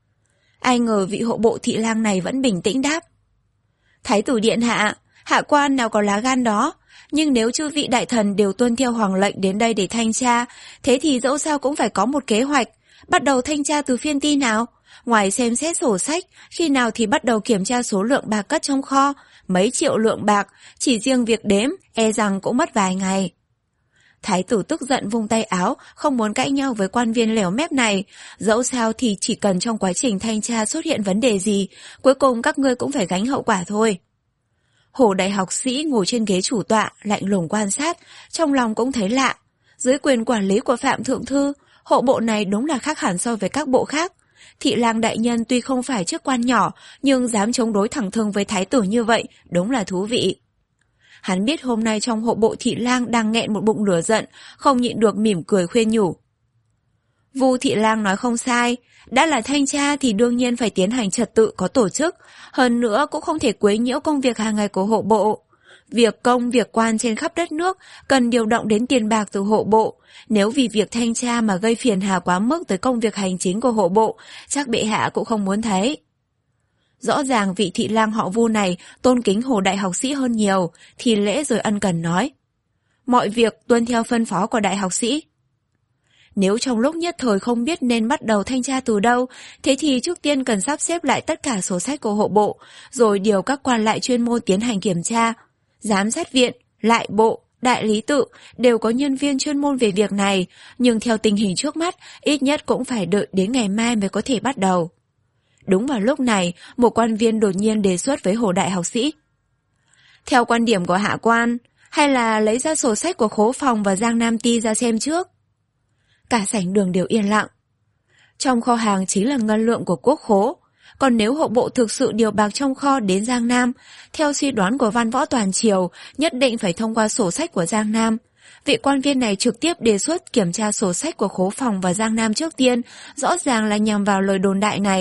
Ai ngờ vị hộ bộ thị lang này vẫn bình tĩnh đáp: Thái tử điện hạ, hạ quan nào có lá gan đó, nhưng nếu chư vị đại thần đều tuân theo hoàng lệnh đến đây để thanh tra, thế thì dẫu sao cũng phải có một kế hoạch. Bắt đầu thanh tra từ phiên ti nào? Ngoài xem xét sổ sách, khi nào thì bắt đầu kiểm tra số lượng bạc cất trong kho, mấy triệu lượng bạc, chỉ riêng việc đếm, e rằng cũng mất vài ngày. Thái tử tức giận vung tay áo, không muốn cãi nhau với quan viên lèo mép này. Dẫu sao thì chỉ cần trong quá trình thanh tra xuất hiện vấn đề gì, cuối cùng các ngươi cũng phải gánh hậu quả thôi. Hồ đại học sĩ ngồi trên ghế chủ tọa, lạnh lùng quan sát, trong lòng cũng thấy lạ. Dưới quyền quản lý của Phạm Thượng Thư, hộ bộ này đúng là khác hẳn so với các bộ khác. Thị lang đại nhân tuy không phải chức quan nhỏ, nhưng dám chống đối thẳng thừng với thái tử như vậy, đúng là thú vị. Hắn biết hôm nay trong hộ bộ thị lang đang nghẹn một bụng lửa giận, không nhịn được mỉm cười khuyên nhủ. Vu thị lang nói không sai, đã là thanh tra thì đương nhiên phải tiến hành trật tự có tổ chức, hơn nữa cũng không thể quấy nhiễu công việc hàng ngày của hộ bộ. Việc công, việc quan trên khắp đất nước cần điều động đến tiền bạc từ hộ bộ. Nếu vì việc thanh tra mà gây phiền hà quá mức tới công việc hành chính của hộ bộ, chắc bệ hạ cũng không muốn thấy. Rõ ràng vị thị lang họ Vu này tôn kính Hồ đại học sĩ hơn nhiều, thì lễ rồi ân cần nói: Mọi việc tuân theo phân phó của đại học sĩ. Nếu trong lúc nhất thời không biết nên bắt đầu thanh tra từ đâu, thế thì trước tiên cần sắp xếp lại tất cả sổ sách của hộ bộ, rồi điều các quan lại chuyên môn tiến hành kiểm tra. Giám sát viện, lại bộ, đại lý tự đều có nhân viên chuyên môn về việc này, nhưng theo tình hình trước mắt, ít nhất cũng phải đợi đến ngày mai mới có thể bắt đầu. Đúng vào lúc này, một quan viên đột nhiên đề xuất với Hồ đại học sĩ: Theo quan điểm của hạ quan, hay là lấy ra sổ sách của Khố Phòng và Giang Nam Ti ra xem trước? Cả sảnh đường đều yên lặng. Trong kho hàng chính là ngân lượng của quốc khố. Còn nếu hộ bộ thực sự điều bạc trong kho đến Giang Nam, theo suy đoán của văn võ toàn triều, nhất định phải thông qua sổ sách của Giang Nam. Vị quan viên này trực tiếp đề xuất kiểm tra sổ sách của Khố Phòng và Giang Nam trước tiên, rõ ràng là nhằm vào lời đồn đại này.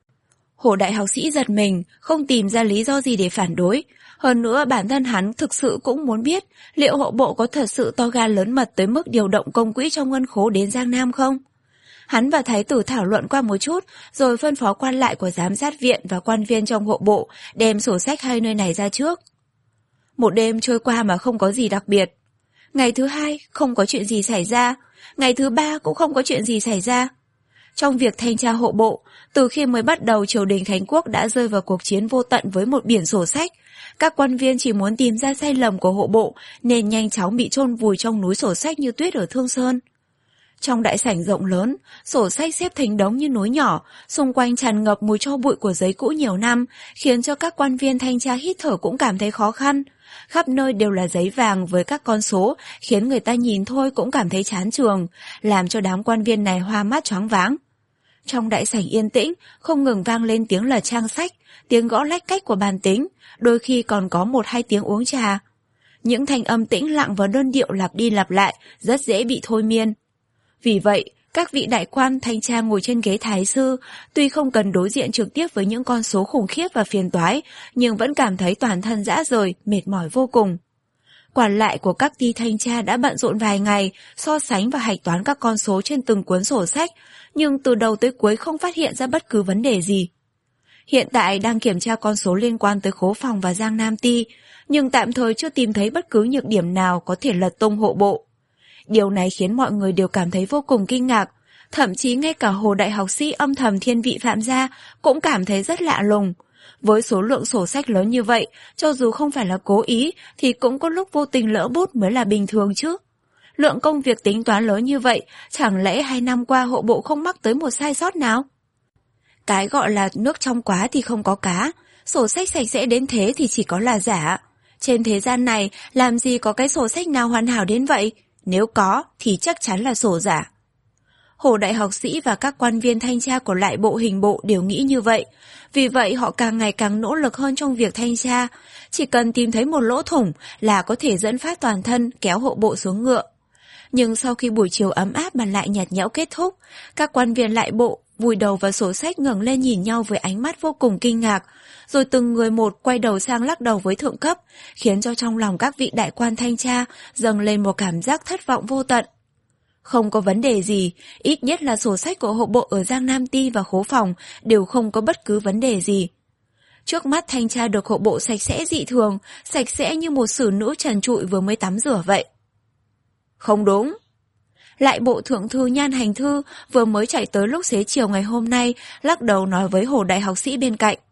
Hồ đại học sĩ giật mình, không tìm ra lý do gì để phản đối. Hơn nữa bản thân hắn thực sự cũng muốn biết liệu hộ bộ có thật sự to gan lớn mật tới mức điều động công quỹ trong ngân khố đến Giang Nam không? Hắn và thái tử thảo luận qua một chút, rồi phân phó quan lại của giám sát viện và quan viên trong hộ bộ đem sổ sách hai nơi này ra trước. Một đêm trôi qua mà không có gì đặc biệt. Ngày thứ hai không có chuyện gì xảy ra, ngày thứ ba cũng không có chuyện gì xảy ra. Trong việc thanh tra hộ bộ, từ khi mới bắt đầu triều đình Khánh Quốc đã rơi vào cuộc chiến vô tận với một biển sổ sách. Các quan viên chỉ muốn tìm ra sai lầm của hộ bộ nên nhanh chóng bị chôn vùi trong núi sổ sách như tuyết ở Thương Sơn. Trong đại sảnh rộng lớn, sổ sách xếp thành đống như núi nhỏ, xung quanh tràn ngập mùi tro bụi của giấy cũ nhiều năm, khiến cho các quan viên thanh tra hít thở cũng cảm thấy khó khăn. Khắp nơi đều là giấy vàng với các con số, khiến người ta nhìn thôi cũng cảm thấy chán chường, làm cho đám quan viên này hoa mắt choáng váng. Trong đại sảnh yên tĩnh, không ngừng vang lên tiếng lật trang sách, tiếng gõ lách cách của bàn tính, đôi khi còn có một hai tiếng uống trà. Những thanh âm tĩnh lặng và đơn điệu lặp đi lặp lại, rất dễ bị thôi miên. Vì vậy, các vị đại quan thanh tra ngồi trên ghế thái sư, tuy không cần đối diện trực tiếp với những con số khủng khiếp và phiền toái, nhưng vẫn cảm thấy toàn thân rã rời, mệt mỏi vô cùng. Quản lại của các ty thanh tra đã bận rộn vài ngày, so sánh và hạch toán các con số trên từng cuốn sổ sách, nhưng từ đầu tới cuối không phát hiện ra bất cứ vấn đề gì. Hiện tại đang kiểm tra con số liên quan tới Khố Phòng và Giang Nam Ti, nhưng tạm thời chưa tìm thấy bất cứ nhược điểm nào có thể lật tung hộ bộ. Điều này khiến mọi người đều cảm thấy vô cùng kinh ngạc, thậm chí ngay cả Hồ đại học sĩ âm thầm thiên vị Phạm gia cũng cảm thấy rất lạ lùng. Với số lượng sổ sách lớn như vậy, cho dù không phải là cố ý thì cũng có lúc vô tình lỡ bút mới là bình thường chứ. Lượng công việc tính toán lớn như vậy, chẳng lẽ hai năm qua hộ bộ không mắc tới một sai sót nào? Cái gọi là nước trong quá thì không có cá, sổ sách sạch sẽ đến thế thì chỉ có là giả. Trên thế gian này làm gì có cái sổ sách nào hoàn hảo đến vậy, nếu có thì chắc chắn là sổ giả. Hồ đại học sĩ và các quan viên thanh tra của lại bộ hình bộ đều nghĩ như vậy. Vì vậy họ càng ngày càng nỗ lực hơn trong việc thanh tra. Chỉ cần tìm thấy một lỗ thủng là có thể dẫn phát toàn thân kéo hộ bộ xuống ngựa. Nhưng sau khi buổi chiều ấm áp mà lại nhạt nhẽo kết thúc, các quan viên lại bộ vùi đầu vào sổ sách ngẩng lên nhìn nhau với ánh mắt vô cùng kinh ngạc, rồi từng người một quay đầu sang lắc đầu với thượng cấp, khiến cho trong lòng các vị đại quan thanh tra dâng lên một cảm giác thất vọng vô tận. Không có vấn đề gì, ít nhất là sổ sách của hộ bộ ở Giang Nam Ty và Khố Phòng đều không có bất cứ vấn đề gì. Trước mắt thanh tra được hộ bộ sạch sẽ dị thường, sạch sẽ như một xử nữ trần trụi vừa mới tắm rửa vậy. Không đúng. Lại bộ thượng thư Nhan Hành Thư vừa mới chạy tới lúc xế chiều ngày hôm nay, lắc đầu nói với Hồ đại học sĩ bên cạnh.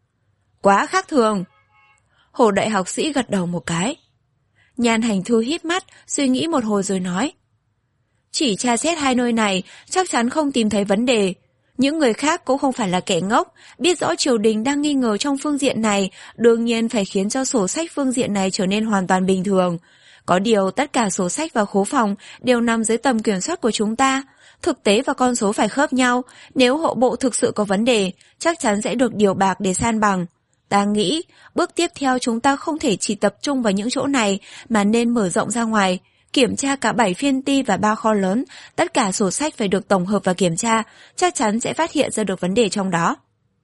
Quá khác thường. Hồ đại học sĩ gật đầu một cái. Nhan Hành Thư híp mắt, suy nghĩ một hồi rồi nói. Chỉ tra xét hai nơi này, chắc chắn không tìm thấy vấn đề. Những người khác cũng không phải là kẻ ngốc, biết rõ triều đình đang nghi ngờ trong phương diện này, đương nhiên phải khiến cho sổ sách phương diện này trở nên hoàn toàn bình thường. Có điều tất cả sổ sách và khố phòng đều nằm dưới tầm kiểm soát của chúng ta. Thực tế và con số phải khớp nhau, nếu hộ bộ thực sự có vấn đề, chắc chắn sẽ được điều bạc để san bằng. Ta nghĩ, bước tiếp theo chúng ta không thể chỉ tập trung vào những chỗ này mà nên mở rộng ra ngoài. Kiểm tra cả bảy phiên ty và ba kho lớn, tất cả sổ sách phải được tổng hợp và kiểm tra, chắc chắn sẽ phát hiện ra được vấn đề trong đó.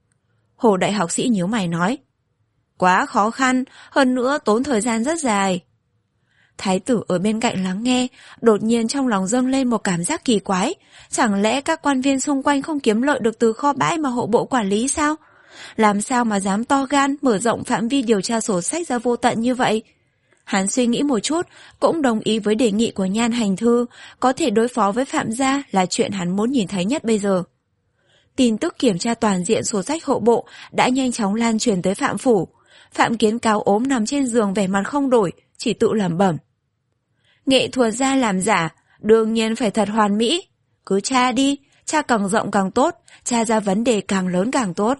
Hồ đại học sĩ nhíu mày nói. Quá khó khăn, hơn nữa tốn thời gian rất dài. Thái tử ở bên cạnh lắng nghe, đột nhiên trong lòng dâng lên một cảm giác kỳ quái. Chẳng lẽ các quan viên xung quanh không kiếm lợi được từ kho bãi mà hộ bộ quản lý sao? Làm sao mà dám to gan mở rộng phạm vi điều tra sổ sách ra vô tận như vậy? Hắn suy nghĩ một chút, cũng đồng ý với đề nghị của Nhan Hành Thư, có thể đối phó với Phạm gia là chuyện hắn muốn nhìn thấy nhất bây giờ. Tin tức kiểm tra toàn diện sổ sách hộ bộ đã nhanh chóng lan truyền tới Phạm phủ. Phạm Kiến cáo ốm nằm trên giường vẻ mặt không đổi, chỉ tự lẩm bẩm. Nghệ thuật gia làm giả, đương nhiên phải thật hoàn mỹ. Cứ tra đi, tra càng rộng càng tốt, tra ra vấn đề càng lớn càng tốt.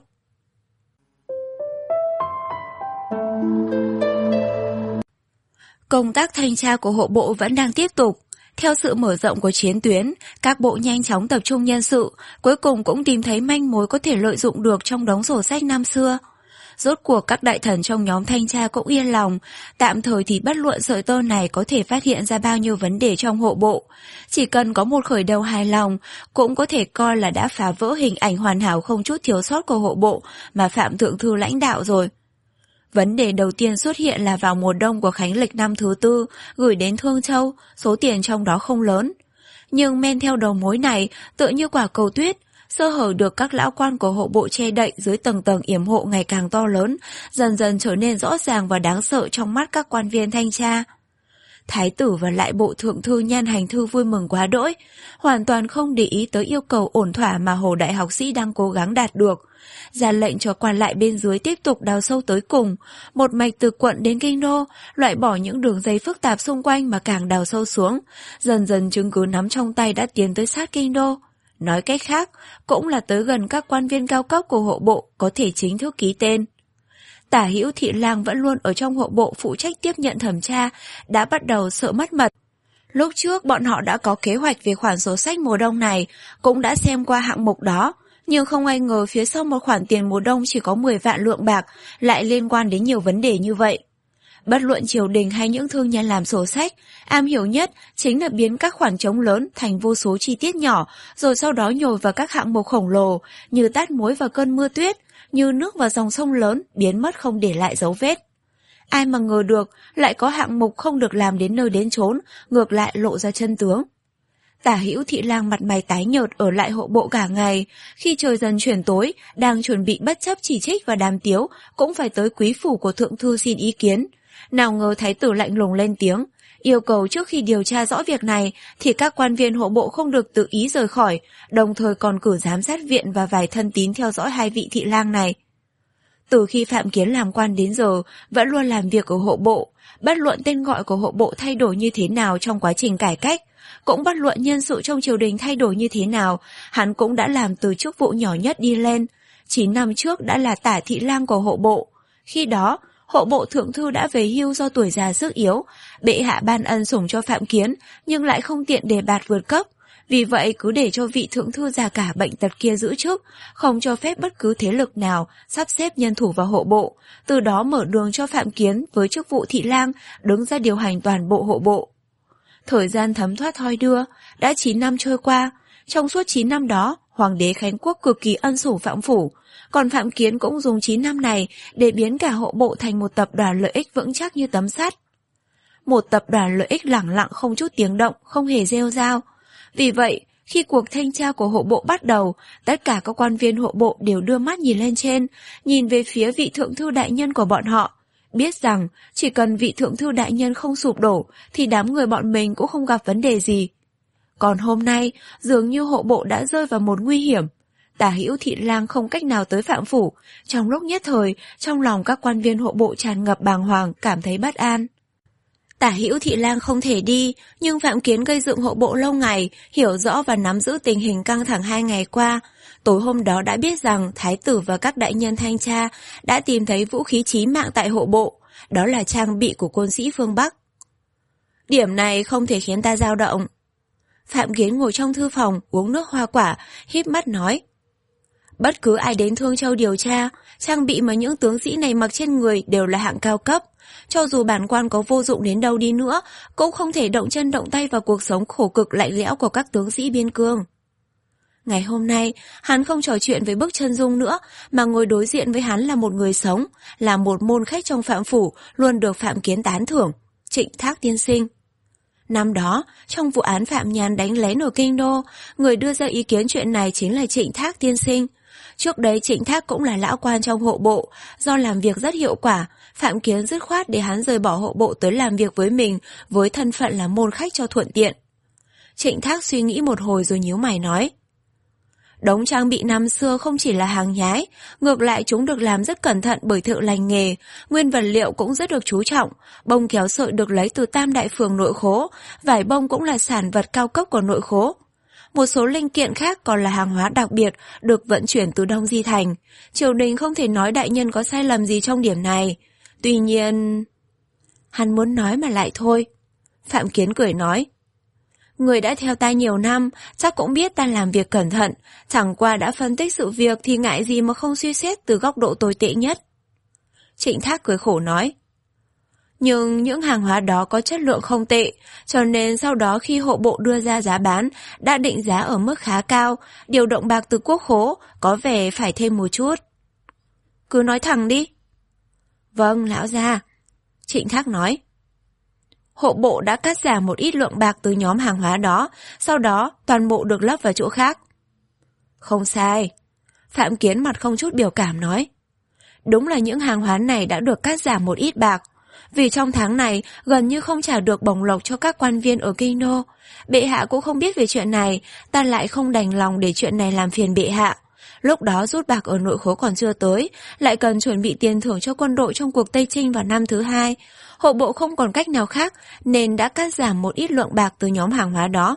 Công tác thanh tra của hộ bộ vẫn đang tiếp tục. Theo sự mở rộng của chiến tuyến, các bộ nhanh chóng tập trung nhân sự, cuối cùng cũng tìm thấy manh mối có thể lợi dụng được trong đống sổ sách năm xưa. Rốt cuộc các đại thần trong nhóm thanh tra cũng yên lòng, tạm thời thì bất luận sợi tơ này có thể phát hiện ra bao nhiêu vấn đề trong hộ bộ. Chỉ cần có một khởi đầu hài lòng, cũng có thể coi là đã phá vỡ hình ảnh hoàn hảo không chút thiếu sót của hộ bộ mà Phạm Thượng Thư lãnh đạo rồi. Vấn đề đầu tiên xuất hiện là vào mùa đông của Khánh Lịch năm thứ tư, gửi đến Thương Châu, số tiền trong đó không lớn. Nhưng men theo đầu mối này, tựa như quả cầu tuyết, sơ hở được các lão quan của hộ bộ che đậy dưới tầng tầng yểm hộ ngày càng to lớn, dần dần trở nên rõ ràng và đáng sợ trong mắt các quan viên thanh tra. Thái tử và lại bộ thượng thư Nhan Hành Thư vui mừng quá đỗi, hoàn toàn không để ý tới yêu cầu ổn thỏa mà Hồ đại học sĩ đang cố gắng đạt được. Ra lệnh cho quan lại bên dưới tiếp tục đào sâu tới cùng, một mạch từ quận đến kinh đô, loại bỏ những đường dây phức tạp xung quanh mà càng đào sâu xuống, dần dần chứng cứ nắm trong tay đã tiến tới sát kinh đô. Nói cách khác, cũng là tới gần các quan viên cao cấp của hộ bộ có thể chính thức ký tên. Tả Hữu Thị Lang vẫn luôn ở trong hộ bộ phụ trách tiếp nhận thẩm tra, đã bắt đầu sợ mất mật. Lúc trước bọn họ đã có kế hoạch về khoản sổ sách mùa đông này, cũng đã xem qua hạng mục đó, nhưng không ai ngờ phía sau một khoản tiền mùa đông chỉ có mười vạn lượng bạc lại liên quan đến nhiều vấn đề như vậy. Bất luận triều đình hay những thương nhân làm sổ sách, am hiểu nhất chính là biến các khoản trống lớn thành vô số chi tiết nhỏ, rồi sau đó nhồi vào các hạng mục khổng lồ, như tát muối vào cơn mưa tuyết, như nước vào dòng sông lớn, biến mất không để lại dấu vết. Ai mà ngờ được, lại có hạng mục không được làm đến nơi đến chốn, ngược lại lộ ra chân tướng. Tả Hữu Thị Lang mặt mày tái nhợt ở lại hộ bộ cả ngày, khi trời dần chuyển tối, đang chuẩn bị bất chấp chỉ trích và đàm tiếu, cũng phải tới quý phủ của thượng thư xin ý kiến. Nào ngờ thái tử lạnh lùng lên tiếng, yêu cầu trước khi điều tra rõ việc này thì các quan viên hộ bộ không được tự ý rời khỏi, đồng thời còn cử giám sát viện và vài thân tín theo dõi hai vị thị lang này. Từ khi Phạm Kiến làm quan đến giờ, vẫn luôn làm việc ở hộ bộ, bất luận tên gọi của hộ bộ thay đổi như thế nào trong quá trình cải cách, cũng bất luận nhân sự trong triều đình thay đổi như thế nào, hắn cũng đã làm từ chức vụ nhỏ nhất đi lên. chín năm trước đã là tả thị lang của hộ bộ. Khi đó, hộ bộ thượng thư đã về hưu do tuổi già sức yếu, bệ hạ ban ân sủng cho Phạm Kiến nhưng lại không tiện đề bạt vượt cấp. Vì vậy cứ để cho vị thượng thư già cả bệnh tật kia giữ chức, không cho phép bất cứ thế lực nào sắp xếp nhân thủ vào hộ bộ, từ đó mở đường cho Phạm Kiến với chức vụ thị lang đứng ra điều hành toàn bộ hộ bộ. Thời gian thấm thoát thoi đưa, đã chín năm trôi qua. Trong suốt chín năm đó, Hoàng đế Khánh Quốc cực kỳ ân sủng Phạm Phủ, còn Phạm Kiến cũng dùng chín năm này để biến cả hộ bộ thành một tập đoàn lợi ích vững chắc như tấm sắt. Một tập đoàn lợi ích lẳng lặng không chút tiếng động, không hề rêu rao. Vì vậy, khi cuộc thanh tra của hộ bộ bắt đầu, tất cả các quan viên hộ bộ đều đưa mắt nhìn lên trên, nhìn về phía vị thượng thư đại nhân của bọn họ, biết rằng chỉ cần vị thượng thư đại nhân không sụp đổ thì đám người bọn mình cũng không gặp vấn đề gì. Còn hôm nay, dường như hộ bộ đã rơi vào một nguy hiểm. Tả hữu thị lang không cách nào tới Phạm Phủ, trong lúc nhất thời, trong lòng các quan viên hộ bộ tràn ngập bàng hoàng, cảm thấy bất an. Tả hữu thị lang không thể đi, nhưng Phạm Kiến gây dựng hộ bộ lâu ngày, hiểu rõ và nắm giữ tình hình căng thẳng hai ngày qua. Tối hôm đó đã biết rằng thái tử và các đại nhân thanh tra đã tìm thấy vũ khí chí mạng tại hộ bộ, đó là trang bị của quân sĩ phương Bắc. Điểm này không thể khiến ta dao động. Phạm Kiến ngồi trong thư phòng uống nước hoa quả, híp mắt nói. Bất cứ ai đến Thương Châu điều tra, trang bị mà những tướng sĩ này mặc trên người đều là hạng cao cấp. Cho dù bản quan có vô dụng đến đâu đi nữa, cũng không thể động chân động tay vào cuộc sống khổ cực lạnh lẽo của các tướng sĩ biên cương. Ngày hôm nay, hắn không trò chuyện với Bức Chân Dung nữa, mà ngồi đối diện với hắn là một người sống, là một môn khách trong Phạm Phủ, luôn được Phạm Kiến tán thưởng, Trịnh Thác tiên sinh. Năm đó, trong vụ án Phạm Nhàn đánh lén ở Kinh Đô, người đưa ra ý kiến chuyện này chính là Trịnh Thác tiên sinh. Trước đấy Trịnh Thác cũng là lão quan trong hộ bộ, do làm việc rất hiệu quả, Phạm Kiến dứt khoát để hắn rời bỏ hộ bộ tới làm việc với mình, với thân phận là môn khách cho thuận tiện. Trịnh Thác suy nghĩ một hồi rồi nhíu mày nói. Đống trang bị năm xưa không chỉ là hàng nhái, ngược lại chúng được làm rất cẩn thận bởi thợ lành nghề, nguyên vật liệu cũng rất được chú trọng, bông kéo sợi được lấy từ Tam Đại Phường nội khố, vải bông cũng là sản vật cao cấp của nội khố. Một số linh kiện khác còn là hàng hóa đặc biệt được vận chuyển từ Đông Di Thành. Triều đình không thể nói đại nhân có sai lầm gì trong điểm này. Tuy nhiên... Hắn muốn nói mà lại thôi. Phạm Kiến cười nói. Người đã theo ta nhiều năm, chắc cũng biết ta làm việc cẩn thận, chẳng qua đã phân tích sự việc thì ngại gì mà không suy xét từ góc độ tồi tệ nhất. Trịnh Thác cười khổ nói. Nhưng những hàng hóa đó có chất lượng không tệ, cho nên sau đó khi hộ bộ đưa ra giá bán, đã định giá ở mức khá cao, điều động bạc từ quốc khố, có vẻ phải thêm một chút. Cứ nói thẳng đi. Vâng, lão gia. Trịnh Thác nói. Hộ bộ đã cắt giảm một ít lượng bạc từ nhóm hàng hóa đó, sau đó toàn bộ được lấp vào chỗ khác. Không sai. Phạm Kiến mặt không chút biểu cảm nói. Đúng là những hàng hóa này đã được cắt giảm một ít bạc. Vì trong tháng này gần như không trả được bổng lộc cho các quan viên ở Kinh Đô. Bệ hạ cũng không biết về chuyện này, ta lại không đành lòng để chuyện này làm phiền bệ hạ. Lúc đó rút bạc ở nội khố còn chưa tới, lại cần chuẩn bị tiền thưởng cho quân đội trong cuộc Tây Chinh vào năm thứ hai. Hộ bộ không còn cách nào khác nên đã cắt giảm một ít lượng bạc từ nhóm hàng hóa đó.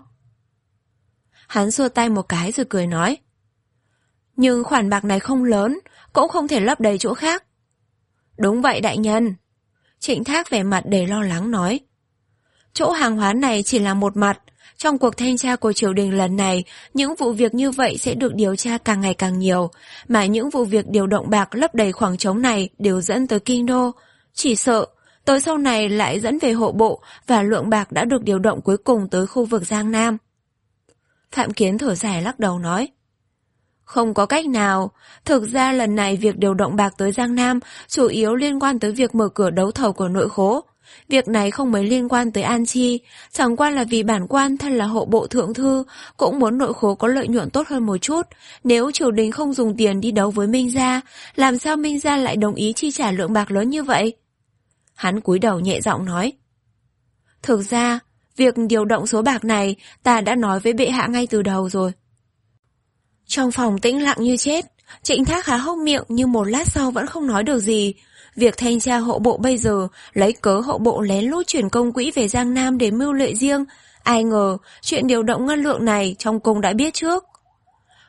Hắn xua tay một cái rồi cười nói. Nhưng khoản bạc này không lớn, cũng không thể lấp đầy chỗ khác. Đúng vậy đại nhân. Trịnh Thác vẻ mặt đầy lo lắng nói. Chỗ hàng hóa này chỉ là một mặt. Trong cuộc thanh tra của triều đình lần này, những vụ việc như vậy sẽ được điều tra càng ngày càng nhiều, mà những vụ việc điều động bạc lấp đầy khoảng trống này đều dẫn tới Kinh Đô. Chỉ sợ, tới sau này lại dẫn về hộ bộ và lượng bạc đã được điều động cuối cùng tới khu vực Giang Nam. Phạm Kiến thở dài lắc đầu nói. Không có cách nào, thực ra lần này việc điều động bạc tới Giang Nam chủ yếu liên quan tới việc mở cửa đấu thầu của nội khố. Việc này không mấy liên quan tới An Chi, chẳng qua là vì bản quan thân là hộ bộ thượng thư, cũng muốn nội khố có lợi nhuận tốt hơn một chút. Nếu triều đình không dùng tiền đi đấu với Minh Gia, làm sao Minh Gia lại đồng ý chi trả lượng bạc lớn như vậy? Hắn cúi đầu nhẹ giọng nói. Thực ra, việc điều động số bạc này ta đã nói với bệ hạ ngay từ đầu rồi. Trong phòng tĩnh lặng như chết, Trịnh Thác há hốc miệng nhưng một lát sau vẫn không nói được gì. Việc thanh tra hộ bộ bây giờ lấy cớ hộ bộ lén lút chuyển công quỹ về Giang Nam để mưu lợi riêng. Ai ngờ chuyện điều động ngân lượng này trong cung đã biết trước.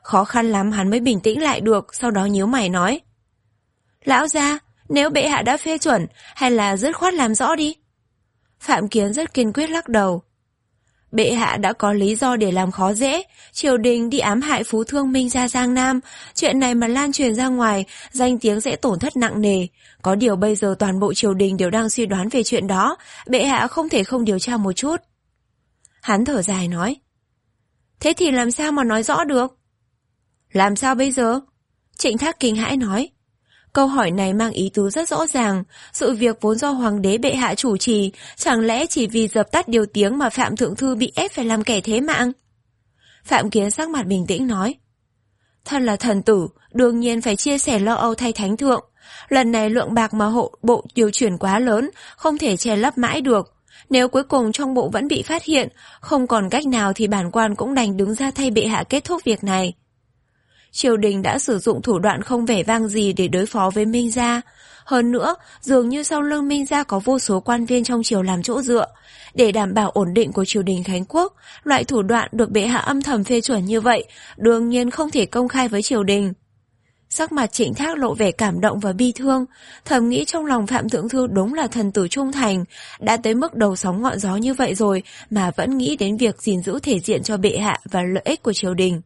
Khó khăn lắm hắn mới bình tĩnh lại được, sau đó nhíu mày nói. Lão gia, nếu bệ hạ đã phê chuẩn, hay là dứt khoát làm rõ đi. Phạm Kiến rất kiên quyết lắc đầu. Bệ hạ đã có lý do để làm khó dễ, triều đình đi ám hại phú thương Minh gia Giang Nam, chuyện này mà lan truyền ra ngoài, danh tiếng sẽ tổn thất nặng nề. Có điều bây giờ toàn bộ triều đình đều đang suy đoán về chuyện đó, bệ hạ không thể không điều tra một chút. Hắn thở dài nói. Thế thì làm sao mà nói rõ được? Làm sao bây giờ? Trịnh Thác kinh hãi nói. Câu hỏi này mang ý tứ rất rõ ràng, sự việc vốn do hoàng đế bệ hạ chủ trì, chẳng lẽ chỉ vì dập tắt điều tiếng mà Phạm Thượng Thư bị ép phải làm kẻ thế mạng? Phạm Kiến sắc mặt bình tĩnh nói. Thân là thần tử, đương nhiên phải chia sẻ lo âu thay thánh thượng. Lần này lượng bạc mà hộ bộ điều chuyển quá lớn, không thể che lấp mãi được. Nếu cuối cùng trong bộ vẫn bị phát hiện, không còn cách nào thì bản quan cũng đành đứng ra thay bệ hạ kết thúc việc này. Triều đình đã sử dụng thủ đoạn không vẻ vang gì để đối phó với Minh gia. Hơn nữa, dường như sau lưng Minh gia có vô số quan viên trong triều làm chỗ dựa. Để đảm bảo ổn định của triều đình Khánh Quốc, loại thủ đoạn được bệ hạ âm thầm phê chuẩn như vậy, đương nhiên không thể công khai với triều đình. Sắc mặt Trịnh Thác lộ vẻ cảm động và bi thương, thầm nghĩ trong lòng Phạm Thượng Thư đúng là thần tử trung thành, đã tới mức đầu sóng ngọn gió như vậy rồi mà vẫn nghĩ đến việc gìn giữ thể diện cho bệ hạ và lợi ích của triều đình.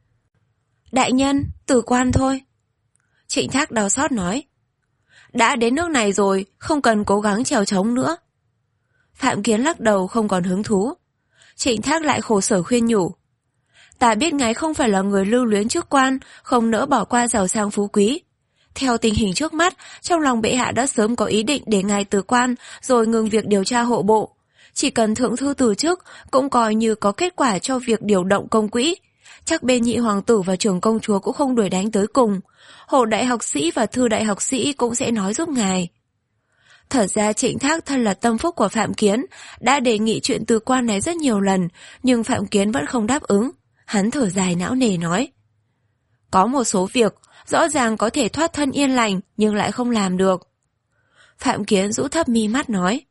Đại nhân, tử quan thôi. Trịnh Thác đau xót nói. Đã đến nước này rồi, không cần cố gắng trèo trống nữa. Phạm Kiến lắc đầu không còn hứng thú. Trịnh Thác lại khổ sở khuyên nhủ. Ta biết ngài không phải là người lưu luyến chức quan, không nỡ bỏ qua giàu sang phú quý. Theo tình hình trước mắt, trong lòng bệ hạ đã sớm có ý định để ngài từ quan, rồi ngừng việc điều tra hộ bộ. Chỉ cần thượng thư từ chức, cũng coi như có kết quả cho việc điều động công quỹ. Chắc bên nhị hoàng tử và trưởng công chúa cũng không đuổi đánh tới cùng. Hộ đại học sĩ và thư đại học sĩ cũng sẽ nói giúp ngài. Thật ra Trịnh Thác thân là tâm phúc của Phạm Kiến, đã đề nghị chuyện từ quan này rất nhiều lần, nhưng Phạm Kiến vẫn không đáp ứng. Hắn thở dài não nề nói. Có một số việc, rõ ràng có thể thoát thân yên lành, nhưng lại không làm được. Phạm Kiến rũ thấp mi mắt nói.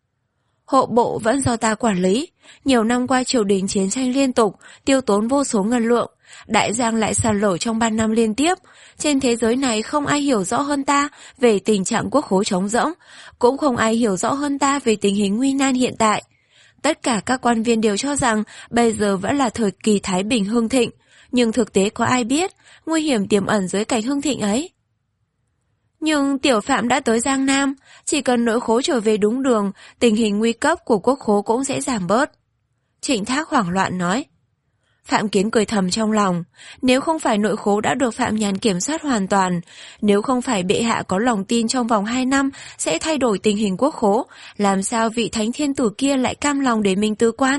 Hộ bộ vẫn do ta quản lý, nhiều năm qua triều đình chiến tranh liên tục, tiêu tốn vô số ngân lượng, đại giang lại sạt lở trong ba năm liên tiếp. Trên thế giới này không ai hiểu rõ hơn ta về tình trạng quốc khố trống rỗng, cũng không ai hiểu rõ hơn ta về tình hình nguy nan hiện tại. Tất cả các quan viên đều cho rằng bây giờ vẫn là thời kỳ thái bình hưng thịnh, nhưng thực tế có ai biết nguy hiểm tiềm ẩn dưới cảnh hưng thịnh ấy. Nhưng tiểu Phạm đã tới Giang Nam, chỉ cần nội khố trở về đúng đường, tình hình nguy cấp của quốc khố cũng sẽ giảm bớt. Trịnh Thác hoảng loạn nói. Phạm Kiến cười thầm trong lòng, nếu không phải nội khố đã được Phạm Nhàn kiểm soát hoàn toàn, nếu không phải bệ hạ có lòng tin trong vòng hai năm sẽ thay đổi tình hình quốc khố, làm sao vị thánh thiên tử kia lại cam lòng để mình tư quan?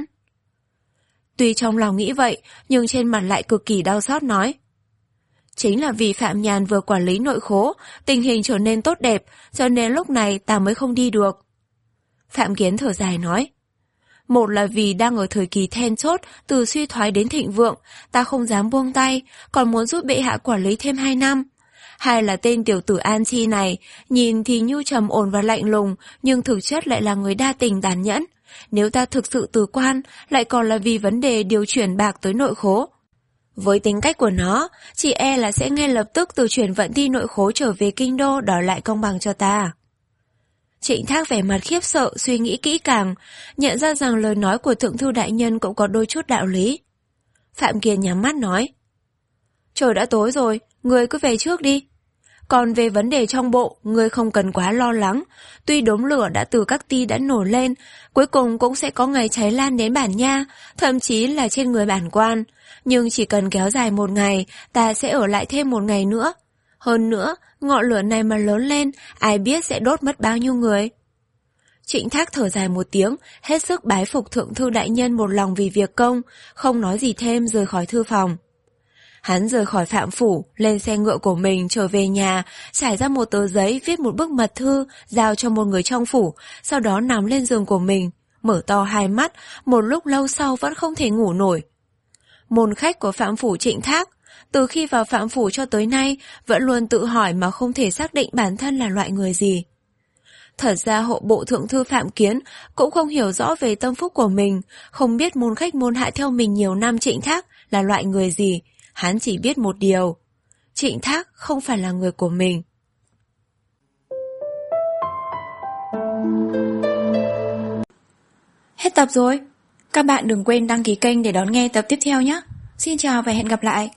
Tuy trong lòng nghĩ vậy, nhưng trên mặt lại cực kỳ đau xót nói. Chính là vì Phạm Nhàn vừa quản lý nội khố, tình hình trở nên tốt đẹp, cho nên lúc này ta mới không đi được. Phạm Kiến thở dài nói. Một là vì đang ở thời kỳ then chốt, từ suy thoái đến thịnh vượng, ta không dám buông tay, còn muốn giúp bệ hạ quản lý thêm hai năm. Hai là tên tiểu tử An Chi này, nhìn thì nhu trầm ổn và lạnh lùng, nhưng thực chất lại là người đa tình tàn nhẫn. Nếu ta thực sự từ quan, lại còn là vì vấn đề điều chuyển bạc tới nội khố. Với tính cách của nó, chỉ e là sẽ ngay lập tức từ chuyển vận đi nội khố trở về kinh đô đòi lại công bằng cho ta. Trịnh Thác vẻ mặt khiếp sợ, suy nghĩ kỹ càng, nhận ra rằng lời nói của thượng thư đại nhân cũng có đôi chút đạo lý. Phạm Kiền nhắm mắt nói. Trời đã tối rồi, ngươi cứ về trước đi. Còn về vấn đề trong bộ, ngươi không cần quá lo lắng. Tuy đốm lửa đã từ các ty đã nổ lên, cuối cùng cũng sẽ có ngày cháy lan đến bản nha, thậm chí là trên người bản quan. Nhưng chỉ cần kéo dài một ngày, ta sẽ ở lại thêm một ngày nữa. Hơn nữa, ngọn lửa này mà lớn lên, ai biết sẽ đốt mất bao nhiêu người. Trịnh Thác thở dài một tiếng, hết sức bái phục thượng thư đại nhân một lòng vì việc công, không nói gì thêm rời khỏi thư phòng. Hắn rời khỏi Phạm phủ, lên xe ngựa của mình trở về nhà, trải ra một tờ giấy viết một bức mật thư, giao cho một người trong phủ, sau đó nằm lên giường của mình, mở to hai mắt, một lúc lâu sau vẫn không thể ngủ nổi. Môn khách của Phạm phủ Trịnh Thác, từ khi vào Phạm phủ cho tới nay, vẫn luôn tự hỏi mà không thể xác định bản thân là loại người gì. Thật ra hộ bộ thượng thư Phạm Kiến cũng không hiểu rõ về tâm phúc của mình, không biết môn khách môn hạ theo mình nhiều năm Trịnh Thác là loại người gì. hắn chỉ biết một điều. Trịnh Thác không phải là người của mình. Hết tập rồi. Các bạn đừng quên đăng ký kênh để đón nghe tập tiếp theo nhé. Xin chào và hẹn gặp lại.